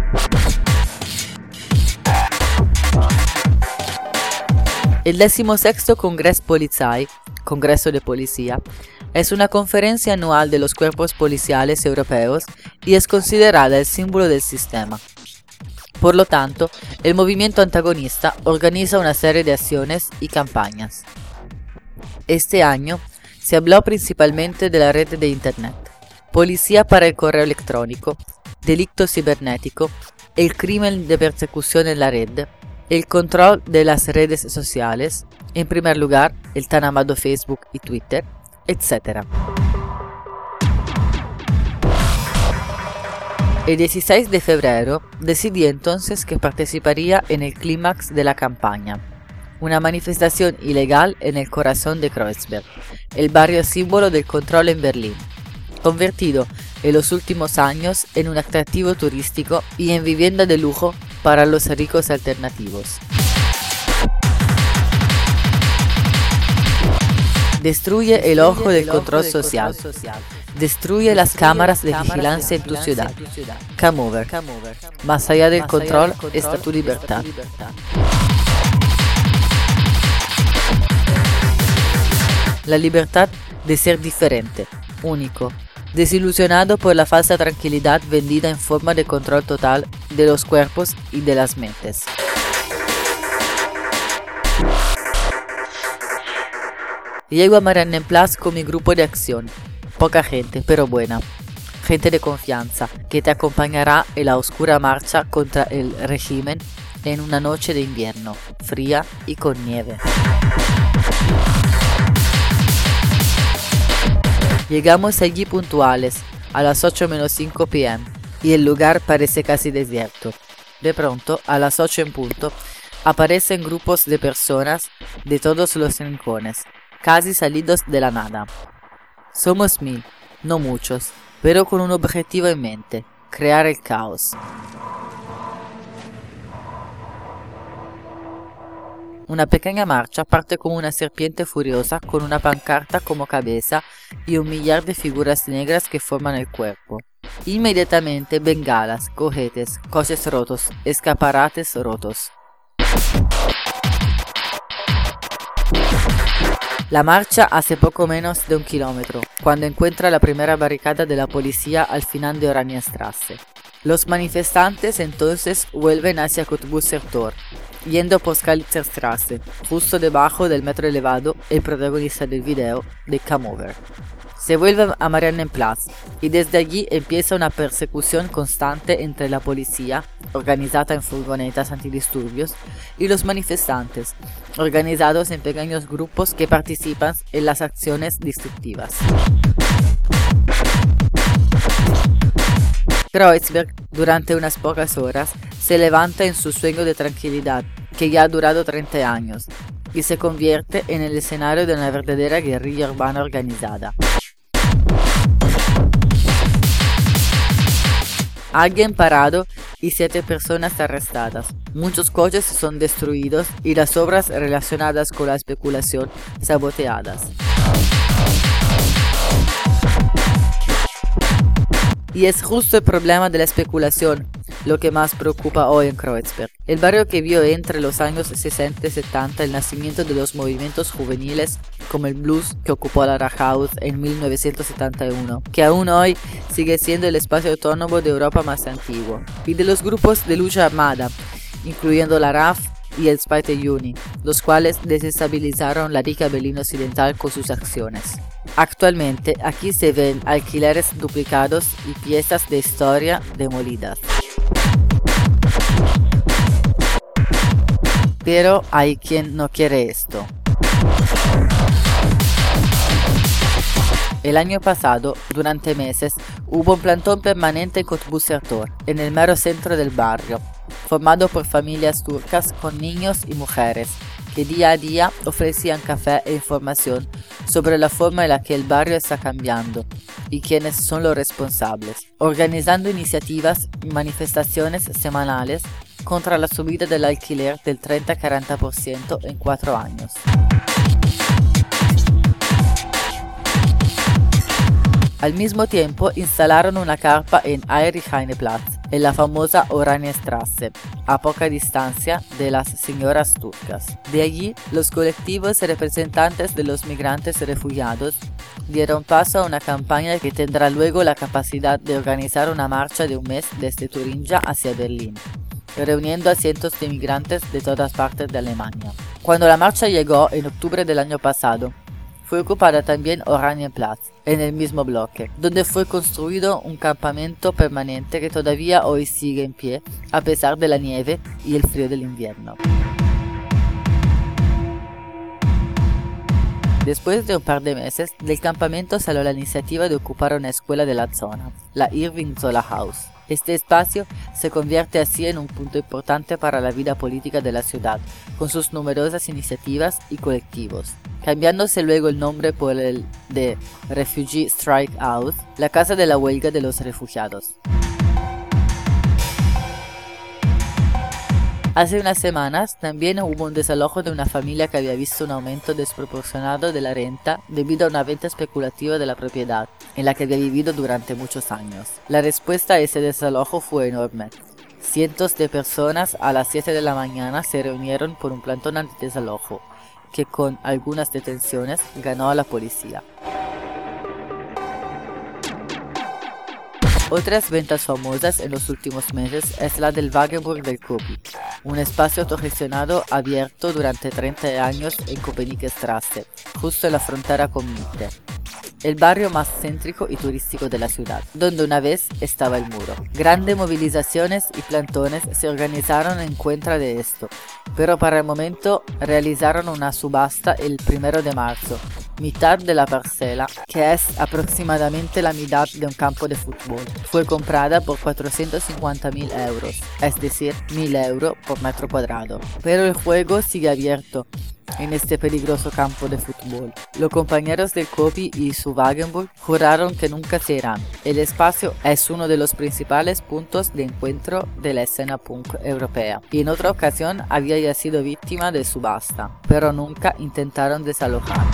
El 16º Congreso de Policía, es una conferencia anual de los cuerpos policiales europeos y es considerada el símbolo del sistema. Por lo tanto, el movimiento antagonista organiza una serie de acciones y campañas. Este año se habló principalmente de la red de Internet, policía para el correo electrónico, delito cibernético, el crimen de persecución en la red, el control de las redes sociales, en primer lugar el tan amado Facebook y Twitter, etc. El 16 de febrero decidí entonces que participaría en el clímax de la campaña, una manifestación ilegal en el corazón de Kreuzberg, el barrio símbolo del control en Berlín, convertido en los últimos años en un atractivo turístico y en vivienda de lujo para los ricos alternativos. Destruye el ojo del control social. Destruye las cámaras de vigilancia en tu ciudad. Camover. Más allá del control está tu libertad. La libertad de ser diferente, único, desilusionado por la falsa tranquilidad vendida en forma de control total de los cuerpos y de las mentes. Llego a Mariannenplatz con mi grupo de acción, poca gente pero buena, gente de confianza que te acompañará en la oscura marcha contra el régimen en una noche de invierno, fría y con nieve. Llegamos allí puntuales, a las 8 menos 5 p.m. y el lugar parece casi desierto. De pronto, a las 8 en punto, aparecen grupos de personas de todos los rincones, casi salidos de la nada. Somos 1000, no muchos, pero con un objetivo en mente, crear el caos. Una pequeña marcha parte como una serpiente furiosa con una pancarta como cabeza y un millar de figuras negras que forman el cuerpo. Inmediatamente bengalas, cohetes, coches rotos, escaparates rotos. La marcha hace poco menos de 1 kilómetro, cuando encuentra la primera barricada de la policía al final de Oranienstraße. Los manifestantes entonces vuelven hacia Cottbusser Tor, yendo por Skalitzerstraße, justo debajo del metro elevado, el protagonista del video de Camover. Se vuelve a Mariannenplatz y desde allí empieza una persecución constante entre la policía, organizada en furgonetas antidisturbios, y los manifestantes, organizados en pequeños grupos que participan en las acciones destructivas. Kreuzberg, durante unas pocas horas, se levanta en su sueño de tranquilidad, que ya ha durado 30 años, y se convierte en el escenario de una verdadera guerrilla urbana organizada. Alguien parado y 7 personas arrestadas. Muchos coches son destruidos y las obras relacionadas con la especulación saboteadas. Y es justo el problema de la especulación lo que más preocupa hoy en Kreuzberg. El barrio que vio entre los años 60 y 70 el nacimiento de los movimientos juveniles como el blues que ocupó la Rathaus en 1971, que aún hoy sigue siendo el espacio autónomo de Europa más antiguo, y de los grupos de lucha armada, incluyendo la RAF y el Zweite Juni, los cuales desestabilizaron la rica Berlín occidental con sus acciones. Actualmente aquí se ven alquileres duplicados y piezas de historia demolidas. Pero hay quien no quiere esto. El año pasado, durante meses, hubo un plantón permanente en Cottbusser Tor, en el mero centro del barrio, formado por familias turcas con niños y mujeres, que día a día ofrecían café e información sobre la forma en la que el barrio está cambiando y quiénes son los responsables, organizando iniciativas y manifestaciones semanales contra la subida del alquiler del 30-40% en 4 años. Al mismo tiempo instalaron una carpa en Heinrich-Heine-Platz, en la famosa Oranienstraße, a poca distancia de las señoras turcas. De allí, los colectivos representantes de los migrantes refugiados dieron paso a una campaña que tendrá luego la capacidad de organizar una marcha de un mes desde Turingia hacia Berlín, reuniendo a cientos de migrantes de todas partes de Alemania. Cuando la marcha llegó en octubre del año pasado, fue ocupada también Oranienplatz, en el mismo bloque, donde fue construido un campamento permanente que todavía hoy sigue en pie, a pesar de la nieve y el frío del invierno. Después de un par de meses, del campamento salió la iniciativa de ocupar una escuela de la zona, la Irving Zola House. Este espacio se convierte así en un punto importante para la vida política de la ciudad, con sus numerosas iniciativas y colectivos, cambiándose luego el nombre por el de Refugee Strike House, la casa de la huelga de los refugiados. Hace unas semanas también hubo un desalojo de una familia que había visto un aumento desproporcionado de la renta debido a una venta especulativa de la propiedad, en la que había vivido durante muchos años. La respuesta a ese desalojo fue enorme. Cientos de personas a las 7 de la mañana se reunieron por un plantón antidesalojo, que con algunas detenciones ganó a la policía. Otras ventas famosas en los últimos meses es la del Wagenburg del Kopi, un espacio autogestionado abierto durante 30 años en Köpenickstraße, justo en la frontera con Mitte, el barrio más céntrico y turístico de la ciudad, donde una vez estaba el muro. Grandes movilizaciones y plantones se organizaron en contra de esto, pero para el momento realizaron una subasta el 1 de marzo, mitad de la parcela, que es aproximadamente la mitad de un campo de fútbol. Fue comprada por 450.000 euros, es decir, 1.000 euros por metro cuadrado. Pero el juego sigue abierto en este peligroso campo de fútbol. Los compañeros del Kopi y su Wagenburg juraron que nunca se irán. El espacio es uno de los principales puntos de encuentro de la escena punk europea y en otra ocasión había ya sido víctima de subasta, pero nunca intentaron desalojar.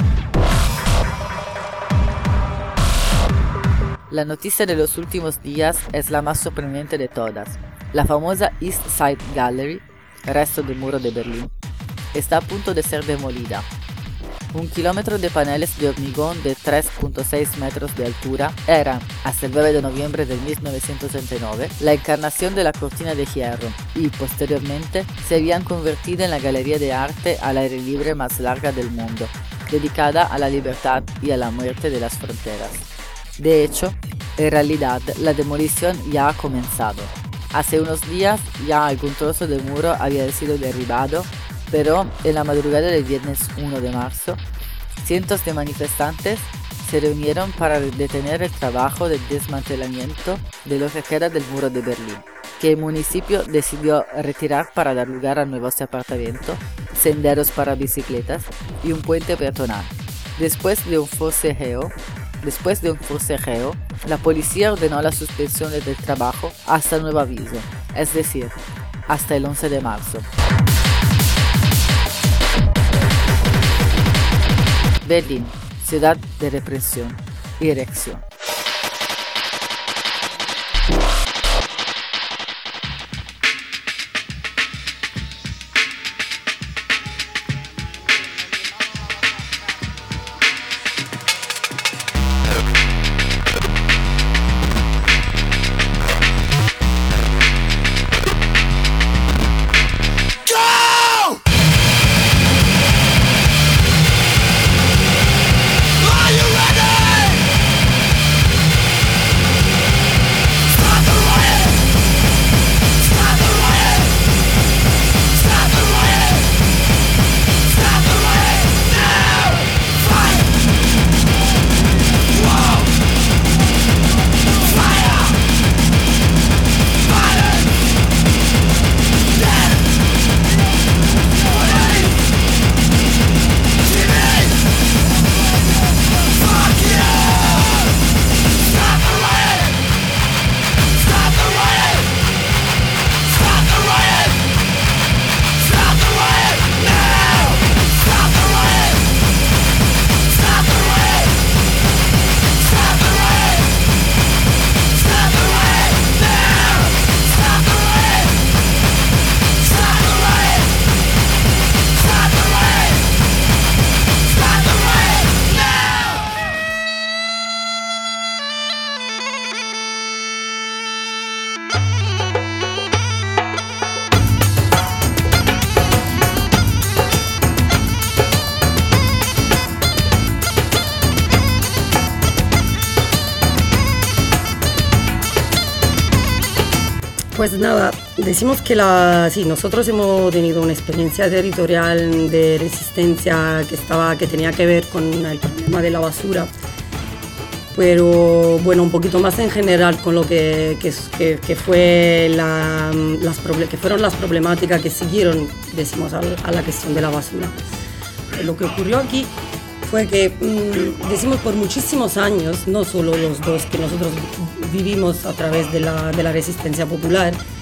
La noticia de los últimos días es la más sorprendente de todas. La famosa East Side Gallery, resto del muro de Berlín, está a punto de ser demolida. 1 kilómetro de paneles de hormigón de 3.6 metros de altura eran, hasta el 9 de noviembre de 1969, la encarnación de la cortina de hierro y, posteriormente, se habían convertido en la galería de arte al aire libre más larga del mundo, dedicada a la libertad y a la muerte de las fronteras. De hecho, en realidad, la demolición ya ha comenzado. Hace unos días ya algún trozo de muro había sido derribado, pero en la madrugada del viernes 1 de marzo, cientos de manifestantes se reunieron para detener el trabajo de desmantelamiento de lo que queda del muro de Berlín, que el municipio decidió retirar para dar lugar a nuevos apartamentos, senderos para bicicletas y un puente peatonal. Después de un forcejeo, la policía ordenó la suspensión del trabajo hasta nuevo aviso, es decir, hasta el 11 de marzo. Berlín, ciudad de represión y erección. Pues nada, decimos que sí, nosotros hemos tenido una experiencia territorial de resistencia que tenía que ver con el problema de la basura, pero bueno, un poquito más en general con lo que fueron las problemáticas que siguieron, decimos, a la cuestión de la basura. Lo que ocurrió aquí fue que, decimos, por muchísimos años, no solo los dos que nosotros vivimos a través de la resistencia popular,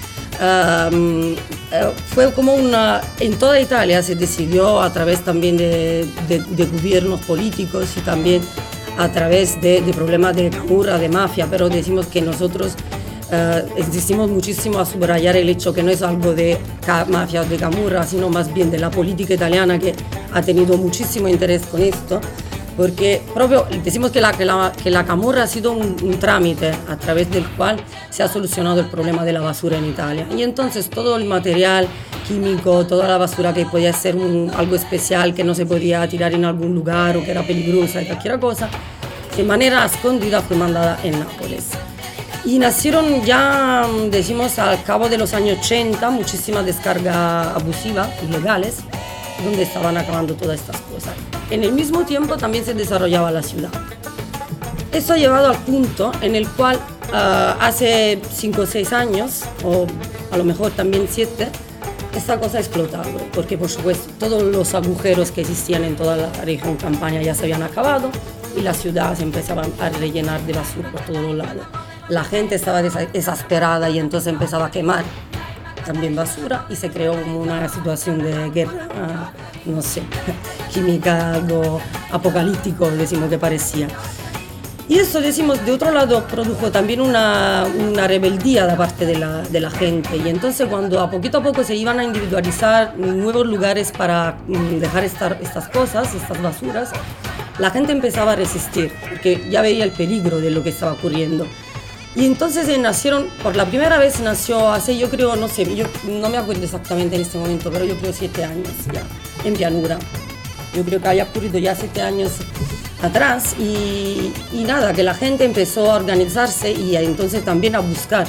fue como en toda Italia se decidió a través también de gobiernos políticos y también a través de problemas de camorra, de mafia, pero decimos que nosotros insistimos muchísimo a subrayar el hecho que no es algo de mafia o de camorra, sino más bien de la política italiana, que ha tenido muchísimo interés con esto, porque proprio decimos que la camorra ha sido un trámite a través del cual se ha solucionado el problema de la basura en Italia. Y entonces todo el material químico, toda la basura que podía ser algo especial, que no se podía tirar en algún lugar o que era peligrosa y cualquier cosa, de manera escondida fue mandada en Nápoles. Y nacieron ya, decimos, al cabo de los años 80, muchísimas descargas abusivas, ilegales, donde estaban acabando todas estas cosas. En el mismo tiempo también se desarrollaba la ciudad. Eso ha llevado al punto en el cual hace 5 o 6 años, o a lo mejor también 7, esta cosa ha explotado, porque por supuesto todos los agujeros que existían en toda la región Campania ya se habían acabado y la ciudad se empezaba a rellenar de basura por todos los lados. La gente estaba desesperada y entonces empezaba a quemar también basura y se creó como una situación de guerra, no sé, química, algo apocalíptico, decimos que parecía. Y eso, decimos, de otro lado produjo también una rebeldía de parte de la gente. Y entonces cuando a poco se iban a individualizar nuevos lugares para dejar estas cosas, estas basuras, la gente empezaba a resistir, porque ya veía el peligro de lo que estaba ocurriendo. Y entonces nacieron, por la primera vez nació hace, yo creo, no sé, yo no me acuerdo exactamente en este momento, pero yo creo 7 años ya, en Pianura. Yo creo que haya ocurrido ya 7 años atrás y nada, que la gente empezó a organizarse y entonces también a buscar,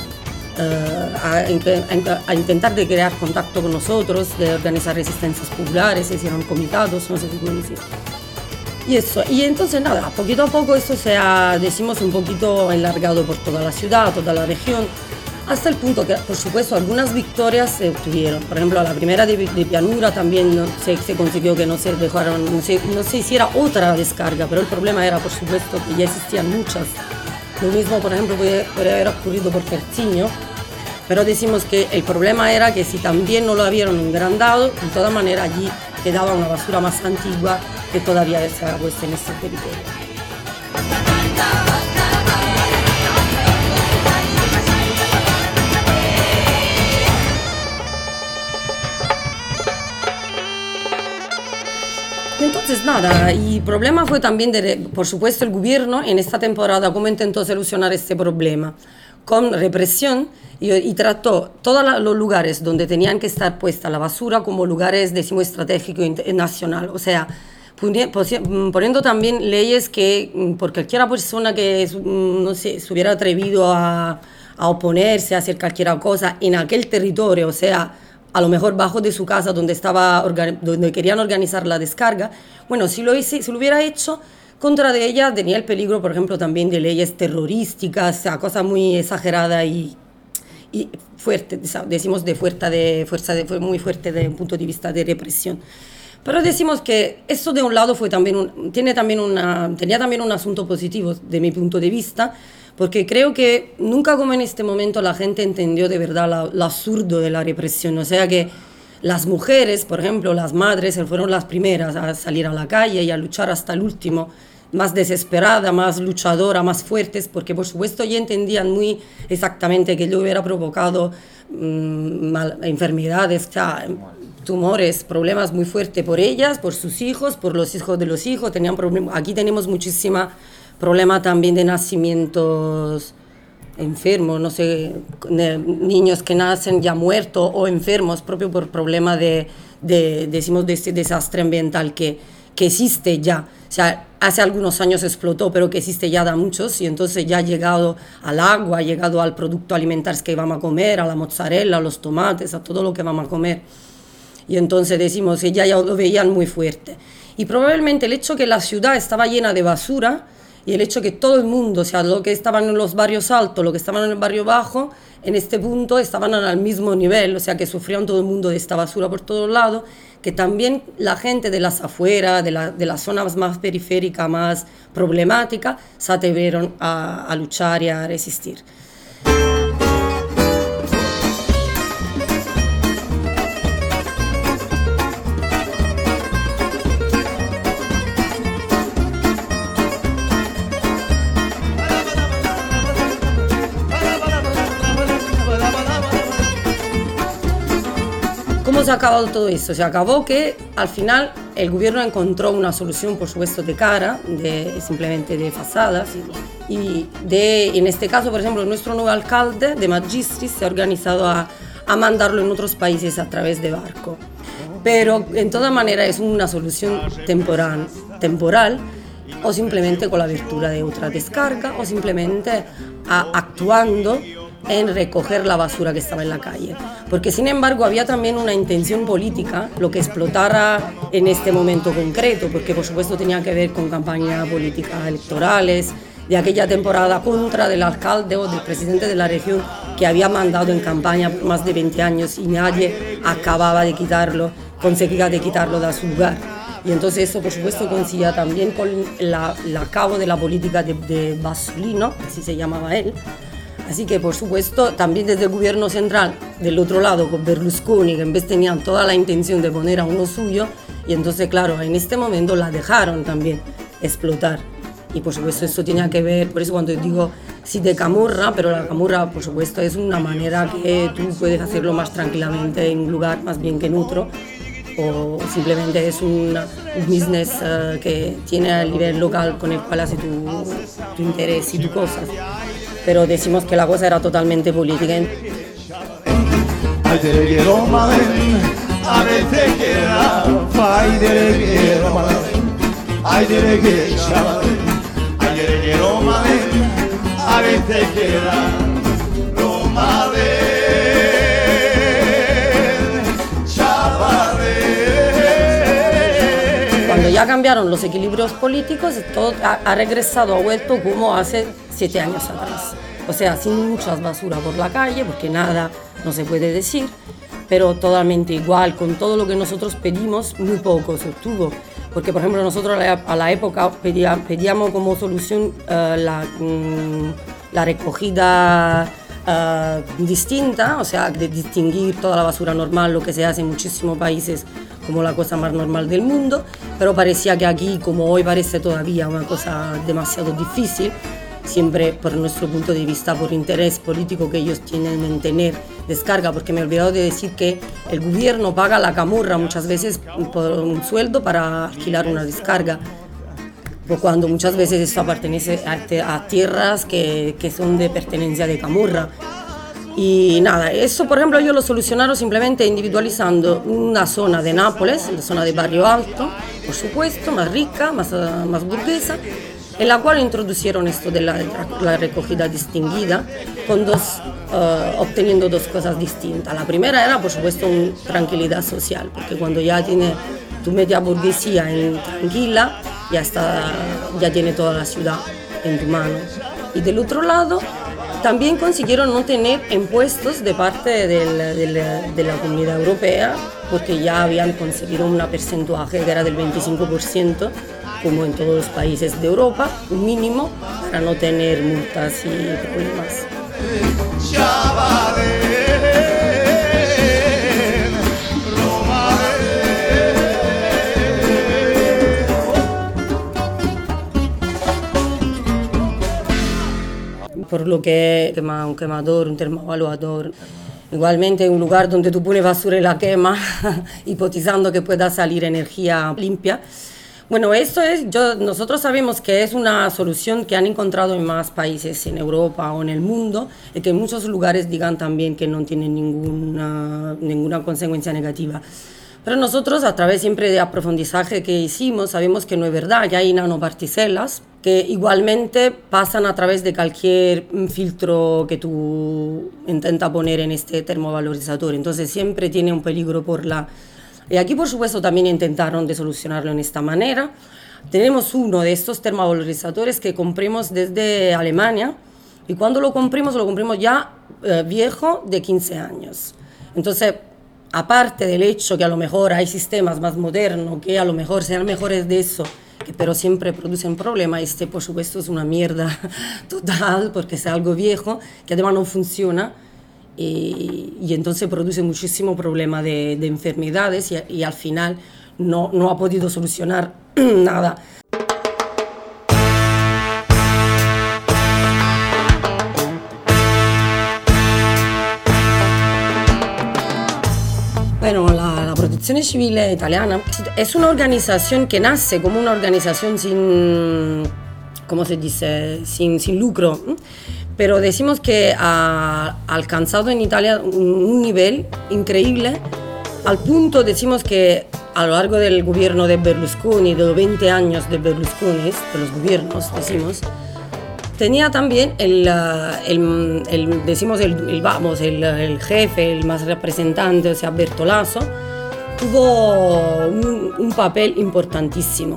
a intentar de crear contacto con nosotros, de organizar resistencias populares, se hicieron comitados, no sé cómo decir. Y eso, y entonces nada, poquito a poco esto se ha, decimos, un poquito enlargado por toda la ciudad, toda la región, hasta el punto que, por supuesto, algunas victorias se obtuvieron. Por ejemplo, a la primera de Pianura también se consiguió que no se dejaron, no se hiciera otra descarga, pero el problema era, por supuesto, que ya existían muchas. Lo mismo, por ejemplo, podría haber ocurrido por Terciño, pero decimos que el problema era que si también no lo habían engrandado, de todas maneras allí quedaba una basura más antigua que todavía se ha puesto en este territorio. Entonces nada, y el problema fue también, por supuesto, el gobierno en esta temporada cómo intentó solucionar este problema con represión y trató todos los lugares donde tenían que estar puesta la basura como lugares, decimos, estratégicos nacional, o sea, poniendo también leyes que por cualquier persona que no sé, se hubiera atrevido a oponerse, a hacer cualquier cosa en aquel territorio, o sea, a lo mejor bajo de su casa donde querían organizar la descarga, bueno, si lo hubiera hecho, contra de ella tenía el peligro, por ejemplo, también de leyes terrorísticas, o sea, cosa muy exagerada y fuerte, decimos muy fuerte desde un punto de vista de represión. Pero decimos que esto de un lado tenía también un asunto positivo de mi punto de vista, porque creo que nunca como en este momento la gente entendió de verdad lo absurdo de la represión. O sea que las mujeres, por ejemplo, las madres, fueron las primeras a salir a la calle y a luchar hasta el último, más desesperada, más luchadora, más fuertes, porque por supuesto ya entendían muy exactamente que yo hubiera provocado enfermedades, o sea, tumores, problemas muy fuertes por ellas, por sus hijos, por los hijos de los hijos. Aquí tenemos muchísima problema también de nacimientos enfermos, no sé, niños que nacen ya muertos o enfermos, propio por problema decimos, de este desastre ambiental que existe ya. O sea, hace algunos años explotó, pero que existe ya da muchos, y entonces ya ha llegado al agua, ha llegado al producto alimentario que vamos a comer, a la mozzarella, a los tomates, a todo lo que vamos a comer. Y entonces decimos que ya lo veían muy fuerte. Y probablemente el hecho que la ciudad estaba llena de basura y el hecho que todo el mundo, o sea, lo que estaban en los barrios altos, lo que estaban en el barrio bajo, en este punto estaban al mismo nivel, o sea, que sufrían todo el mundo de esta basura por todos lados, que también la gente de las afueras, de las zonas más periféricas, más problemáticas, se atrevieron a luchar y a resistir. se ha acabado todo eso? Se acabó que al final el gobierno encontró una solución, por supuesto, de cara, simplemente de fachadas. Y en este caso, por ejemplo, nuestro nuevo alcalde de Magistris se ha organizado a mandarlo en otros países a través de barco. Pero en toda manera es una solución temporal o simplemente con la apertura de otra descarga o simplemente actuando en recoger la basura que estaba en la calle. Porque sin embargo había también una intención política, lo que explotara en este momento concreto, porque por supuesto tenía que ver con campañas políticas electorales, de aquella temporada contra del alcalde o del presidente de la región que había mandado en campaña por más de 20 años y nadie conseguía de quitarlo de su lugar. Y entonces eso por supuesto coincidía también con el acabo de la política de Bassolino, así se llamaba él. Así que por supuesto también desde el gobierno central, del otro lado con Berlusconi, que en vez tenían toda la intención de poner a uno suyo, y entonces claro, en este momento la dejaron también explotar. Y por supuesto eso tenía que ver, por eso cuando digo sí de camurra, pero la camurra por supuesto es una manera que tú puedes hacerlo más tranquilamente en un lugar más bien que en otro, o simplemente es un business que tiene a nivel local con el cual hace tu interés y tus cosas. Pero decimos que la cosa era totalmente política. Cuando ya cambiaron los equilibrios políticos, todo ha regresado, ha vuelto como hace 7 años atrás. O sea, sin muchas basuras por la calle, porque nada no se puede decir, pero totalmente igual, con todo lo que nosotros pedimos, muy poco se obtuvo. Porque, por ejemplo, nosotros a la época pedíamos como solución la recogida distinta, o sea, de distinguir toda la basura normal, lo que se hace en muchísimos países como la cosa más normal del mundo, pero parecía que aquí, como hoy parece todavía una cosa demasiado difícil, siempre por nuestro punto de vista, por interés político que ellos tienen en tener descarga, porque me he olvidado de decir que el gobierno paga la camurra muchas veces por un sueldo para alquilar una descarga, cuando muchas veces esto pertenece a tierras que son de pertenencia de camurra. Y nada, eso por ejemplo ellos lo solucionaron simplemente individualizando una zona de Nápoles, la zona de Barrio Alto, por supuesto, más rica, más burguesa, en la cual introducieron esto de la recogida distinguida, obteniendo dos cosas distintas. La primera era, por supuesto, una tranquilidad social, porque cuando ya tiene tu media burguesía tranquila, ya tiene toda la ciudad en tu mano. Y del otro lado, también consiguieron no tener impuestos de parte de la Comunidad Europea, porque ya habían conseguido un porcentaje que era del 25%, como en todos los países de Europa, un mínimo para no tener multas y problemas. Por lo que un quemador, un termoevaluador, igualmente un lugar donde tú pones basura y la quema, hipotizando que pueda salir energía limpia. Bueno, nosotros sabemos que es una solución que han encontrado en más países en Europa o en el mundo, y que en muchos lugares digan también que no tiene ninguna consecuencia negativa. Pero nosotros, a través siempre de aprofundizaje que hicimos, sabemos que no es verdad, que hay nanopartículas que igualmente pasan a través de cualquier filtro que tú intentas poner en este termovalorizador. Entonces siempre tiene un peligro Y aquí, por supuesto, también intentaron de solucionarlo en esta manera. Tenemos uno de estos termovalorizadores que compramos desde Alemania, y cuando lo compramos ya viejo, de 15 años. Entonces, aparte del hecho que a lo mejor hay sistemas más modernos, que a lo mejor sean mejores de eso, pero siempre producen problemas, por supuesto es una mierda total, porque es algo viejo, que además no funciona, y entonces produce muchísimo problema de enfermedades, y al final no ha podido solucionar nada. Bueno, Protezione Civile Italiana es una organización que nace como una organización sin, ¿cómo se dice?, sin lucro, pero decimos que ha alcanzado en Italia un nivel increíble, al punto decimos que a lo largo del gobierno de Berlusconi, de los 20 años de Berlusconi, de los gobiernos, decimos, tenía también el jefe, el más representante, o sea, Bertolaso, tuvo un papel importantísimo.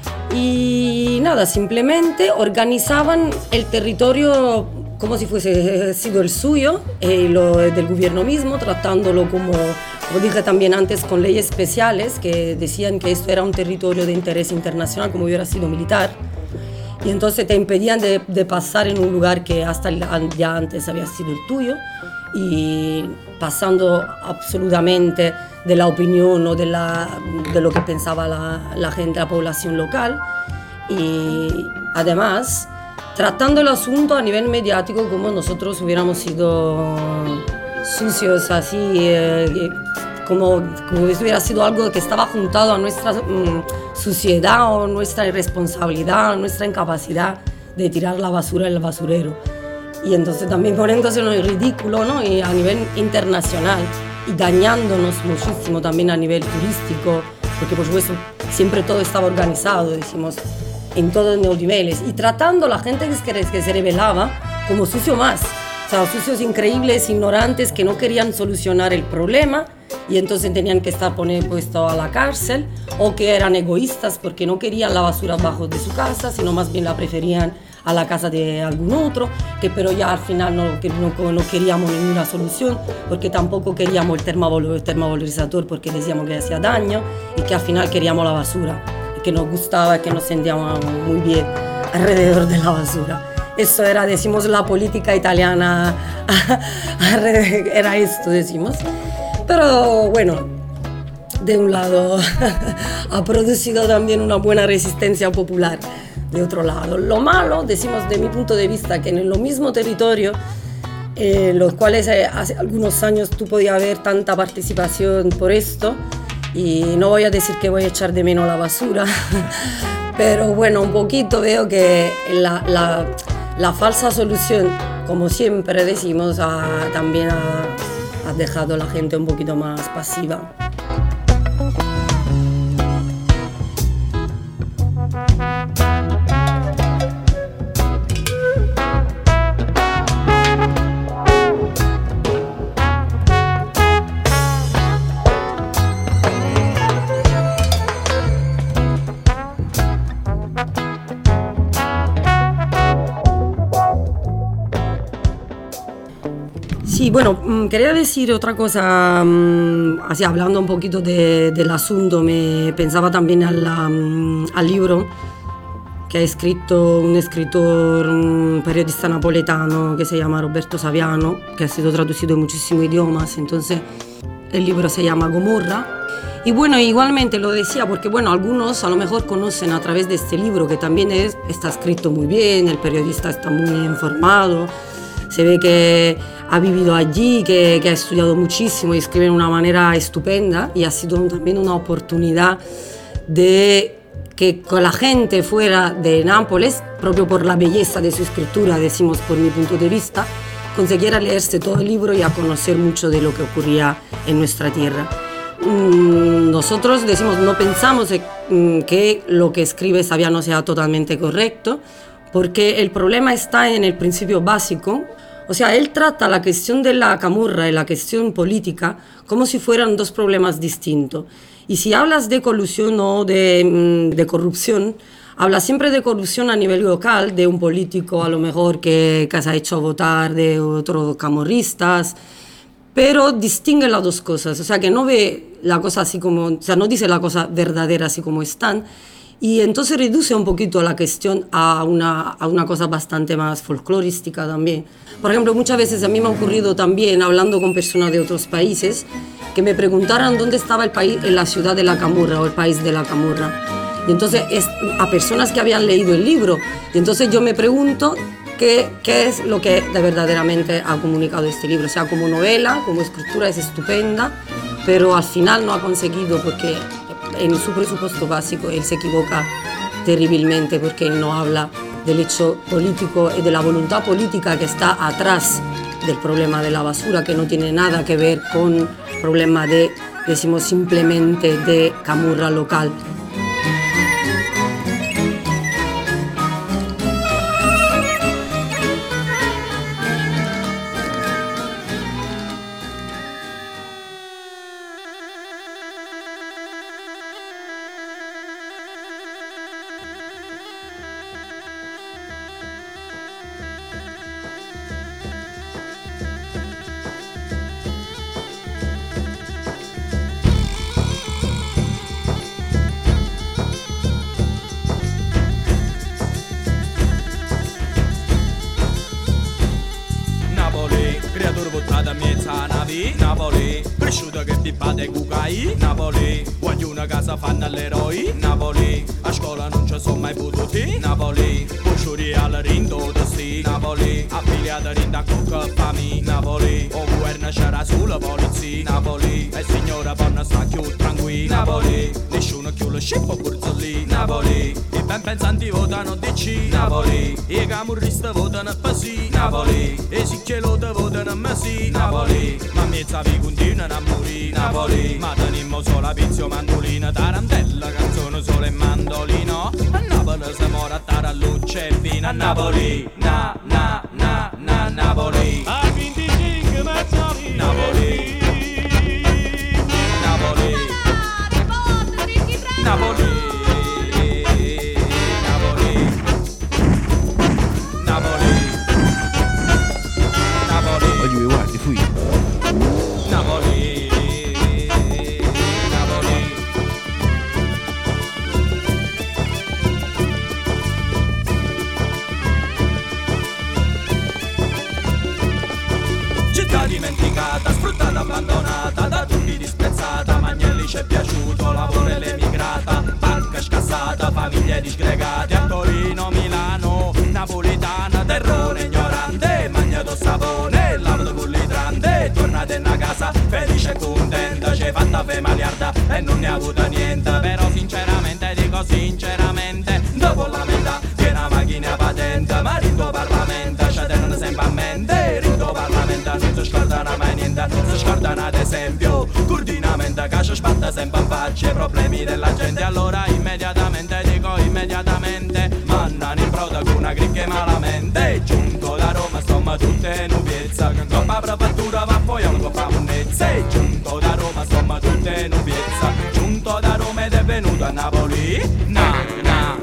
Y nada, simplemente organizaban el territorio como si fuese sido el suyo, lo del gobierno mismo, tratándolo como dije también antes, con leyes especiales que decían que esto era un territorio de interés internacional, como hubiera sido militar. Y entonces te impedían de pasar en un lugar que hasta ya antes había sido el tuyo, y pasando absolutamente de la opinión o de lo que pensaba la gente, la población local, y además tratando el asunto a nivel mediático como nosotros hubiéramos sido sucios, así como si hubiera sido algo que estaba juntado a nuestra suciedad o nuestra irresponsabilidad, nuestra incapacidad de tirar la basura en el basurero. Y entonces también poniéndose en el ridículo, ¿no? Y a nivel internacional, y dañándonos muchísimo también a nivel turístico, porque por supuesto siempre todo estaba organizado, decimos, en todos los niveles, y tratando a la gente que se rebelaba como sucio más, o sea, sucios increíbles, ignorantes, que no querían solucionar el problema, y entonces tenían que estar puestos a la cárcel, o que eran egoístas porque no querían la basura abajo de su casa, sino más bien la preferían a la casa de algún otro, que pero ya al final no queríamos ninguna solución, porque tampoco queríamos el termovalorizador porque decíamos que hacía daño, y que al final queríamos la basura, y que nos gustaba y que nos sentíamos muy bien alrededor de la basura. Eso era, decimos, la política italiana, era esto, decimos. Pero bueno, de un lado ha producido también una buena resistencia popular. De otro lado, lo malo, decimos de mi punto de vista, que en lo mismo territorio, los cuales hace algunos años tú podías ver tanta participación por esto, y no voy a decir que voy a echar de menos la basura, pero bueno, un poquito veo que la falsa solución, como siempre decimos, también ha dejado a la gente un poquito más pasiva. Sí, bueno, quería decir otra cosa, así hablando un poquito del asunto, me pensaba también al libro que ha escrito un escritor, un periodista napoletano que se llama Roberto Saviano, que ha sido traducido en muchísimos idiomas, entonces el libro se llama Gomorra. Y bueno, igualmente lo decía porque bueno, algunos a lo mejor conocen a través de este libro, que también está escrito muy bien, el periodista está muy informado, se ve que ha vivido allí, que ha estudiado muchísimo y escribe de una manera estupenda, y ha sido también una oportunidad de que con la gente fuera de Nápoles, propio por la belleza de su escritura, decimos por mi punto de vista, consiguiera leerse todo el libro y a conocer mucho de lo que ocurría en nuestra tierra. Nosotros decimos, no pensamos que lo que escribe Saviano sea totalmente correcto, porque el problema está en el principio básico. O sea, él trata la cuestión de la camorra y la cuestión política como si fueran dos problemas distintos. Y si hablas de colusión o de corrupción, hablas siempre de corrupción a nivel local, de un político a lo mejor que se ha hecho votar de otros camorristas, pero distingue las dos cosas. O sea, que no ve la cosa así como, o sea, no dice la cosa verdadera así como están, y entonces reduce un poquito la cuestión a una cosa bastante más folclorística también. Por ejemplo, muchas veces a mí me ha ocurrido también, hablando con personas de otros países, que me preguntaran dónde estaba el país, en la ciudad de la camorra o el país de la camorra. Y entonces a personas que habían leído el libro. Y entonces yo me pregunto qué es lo que verdaderamente ha comunicado este libro. O sea, como novela, como escritura es estupenda, pero al final no ha conseguido porque en su presupuesto básico él se equivoca terriblemente porque él no habla del hecho político y de la voluntad política que está atrás del problema de la basura, que no tiene nada que ver con el problema de, decimos simplemente, de camurra local. Napoli, cresciuto che pippate cucai. Napoli, voglio una casa fanno all'eroi. Napoli, a scuola non ci sono mai potuti. Napoli, cucciuri al rindo sti. Napoli, affiliata rinda cocca fami. Napoli, o governo c'era sulla polizia. Napoli, e signora buona sta più tranquilla. Napoli, nessuno più lo scippo Burzolli. Napoli, i ben pensanti votano DC. Napoli, i camurristi votano PSI. Napoli, e sicchieloti votano MSI. Napoli, ma mezza vi continuano a morire. Napoli, ma tenimmo solo pizzo, mandolina, tarantella, canzone solo e mandolino. A Napoli si muore a tara luce e fino a Napoli. Napoli. A 25 Mazzoli. Napoli. Napoli. Napoli. Voglio guardi, fui. Napoli, Napoli. Città dimenticata, sfruttata, abbandonata, da tutti disprezzata, ma Agnelli ci è piaciuto, lavoro e l'emigrata, banca scassata, famiglie disgregate, a Torino, Milano, napoletana, terrore ignorante, magnato savone, lavoro con l'idrante, tornate in casa, felice e contenta, c'è fatta fe maliarda e non ne ha avuto niente, però sinceramente, dico sinceramente, dopo la metà, che una macchina patente, ma rito Parlamento, ci tengono sempre a mente, rito Parlamento, non si scordano mai niente, non si scordano ad esempio, coordinamento, che ci spatta sempre in faccia i problemi della gente, allora immediatamente, dico immediatamente, mandano in proda con una gricca malamente, giunto da Roma, insomma tutte in ubiezza, che coppa prefettura va poi a una coppa monnezza, giunto da Roma, insomma tutte in ubiezza, giunto da Roma ed è venuto a Napoli, Napoli.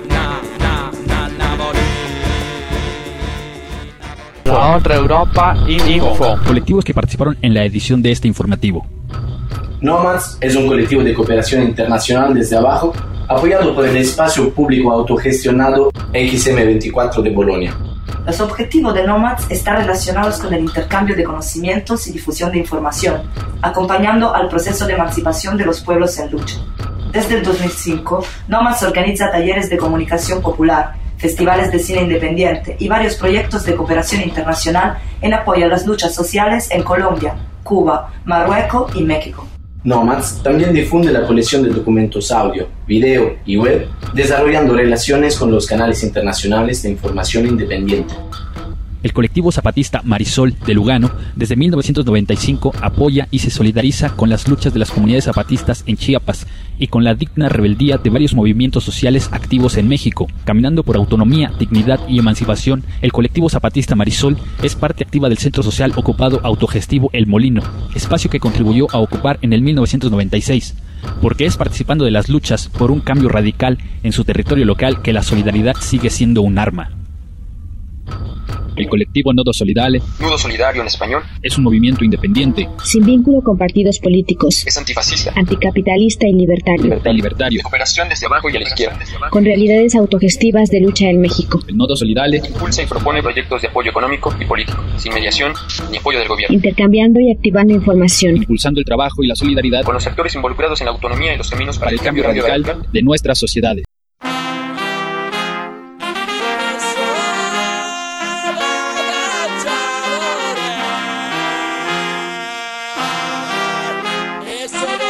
La otra Europa Info. Colectivos que participaron en la edición de este informativo. Nomads es un colectivo de cooperación internacional desde abajo, apoyado por el espacio público autogestionado XM24 de Bolonia. Los objetivos de Nomads están relacionados con el intercambio de conocimientos y difusión de información, acompañando al proceso de emancipación de los pueblos en lucha. Desde el 2005, Nomads organiza talleres de comunicación popular, festivales de cine independiente y varios proyectos de cooperación internacional en apoyo a las luchas sociales en Colombia, Cuba, Marruecos y México. Nomads también difunde la colección de documentos audio, video y web, desarrollando relaciones con los canales internacionales de información independiente. El colectivo zapatista Marisol de Lugano, desde 1995, apoya y se solidariza con las luchas de las comunidades zapatistas en Chiapas y con la digna rebeldía de varios movimientos sociales activos en México. Caminando por autonomía, dignidad y emancipación, el colectivo zapatista Marisol es parte activa del centro social ocupado autogestivo El Molino, espacio que contribuyó a ocupar en el 1996, porque es participando de las luchas por un cambio radical en su territorio local que la solidaridad sigue siendo un arma. El colectivo Nodo Solidale, Nudo Solidario en español, es un movimiento independiente, sin vínculo con partidos políticos, es antifascista, anticapitalista y libertario, libertario, cooperación desde abajo y a la izquierda, con realidades autogestivas de lucha en México. El Nodo Solidale impulsa y propone proyectos de apoyo económico y político, sin mediación ni apoyo del gobierno, intercambiando y activando información, impulsando el trabajo y la solidaridad con los sectores involucrados en la autonomía y los caminos para el cambio radical de nuestras sociedades. Eso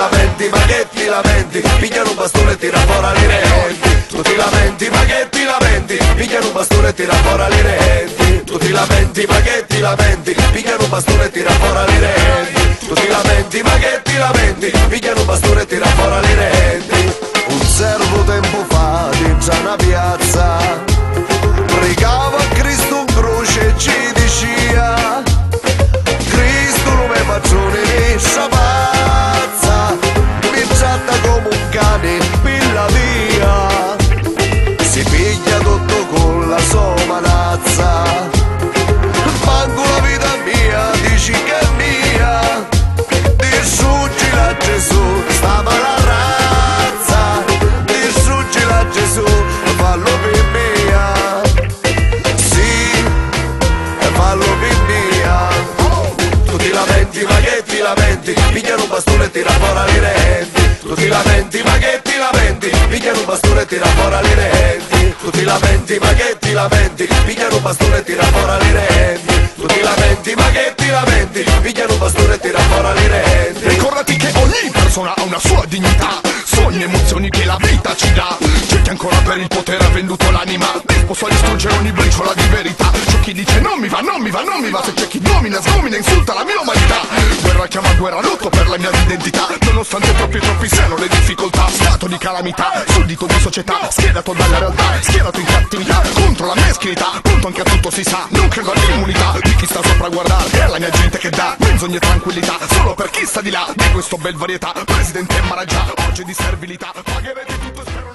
lamenti, ma che ti lamenti? Pigliano un bastone e tira fuori le renti. Tu ti lamenti, ma che ti lamenti? Pigliano un bastone e tira fuori le renti. Tu ti lamenti, ma che ti lamenti? Pigliano un bastone e tira fuori le renti. Tu ti lamenti, ma che ti lamenti? Pigliano un bastone e tira fuori le renti. Un servo tempo fa dentro una piazza pregava a Cristo in croce e ci diceva: Cristo non è patrone né pazza, mi tratta come un cane, pilla via, si piglia tutto con la sua manazza. Manco la vita mia, dici che è mia, distruggila a Gesù, stava la razza, distruggila a Gesù, fallo per mia, sì, fallo per mia. Tu ti lamenti, ma che ti lamenti? Pigliano un bastone e tira fuori le renti. Tu ti lamenti, ma che ti lamenti? Pigliano un bastone e tira fuori le renti. Tu ti lamenti, ma che ti lamenti? Pigliano un bastone e tira fuori le renti. Tu ti lamenti, ma che ti lamenti? Pigliano un bastone e tira fuori le renti. Ricordati che ogni persona ha una sua dignità, sogni, emozioni che la vita ci dà. C'è chi ancora per il potere ha venduto l'anima, disposto a distruggere ogni briciola di verità. C'è chi dice non mi va, non mi va, non mi va. Se c'è chi domina, sgomina, insulta la mia umanità. Guerra chiama guerra, lutto per la mia identità. Nonostante troppi siano le difficoltà. Stato di calamità, suddito di società, schierato dalla realtà, schierato in cattività, contro la meschinità. Punto anche a tutto si sa, non credo all'immunità di chi sta sopra a guardare. È la mia gente che dà menzogne e tranquillità, solo per chi sta di là. Di questo bel varietà, presidente Maraggia, oggi di servilità, pagherete tutto e spero.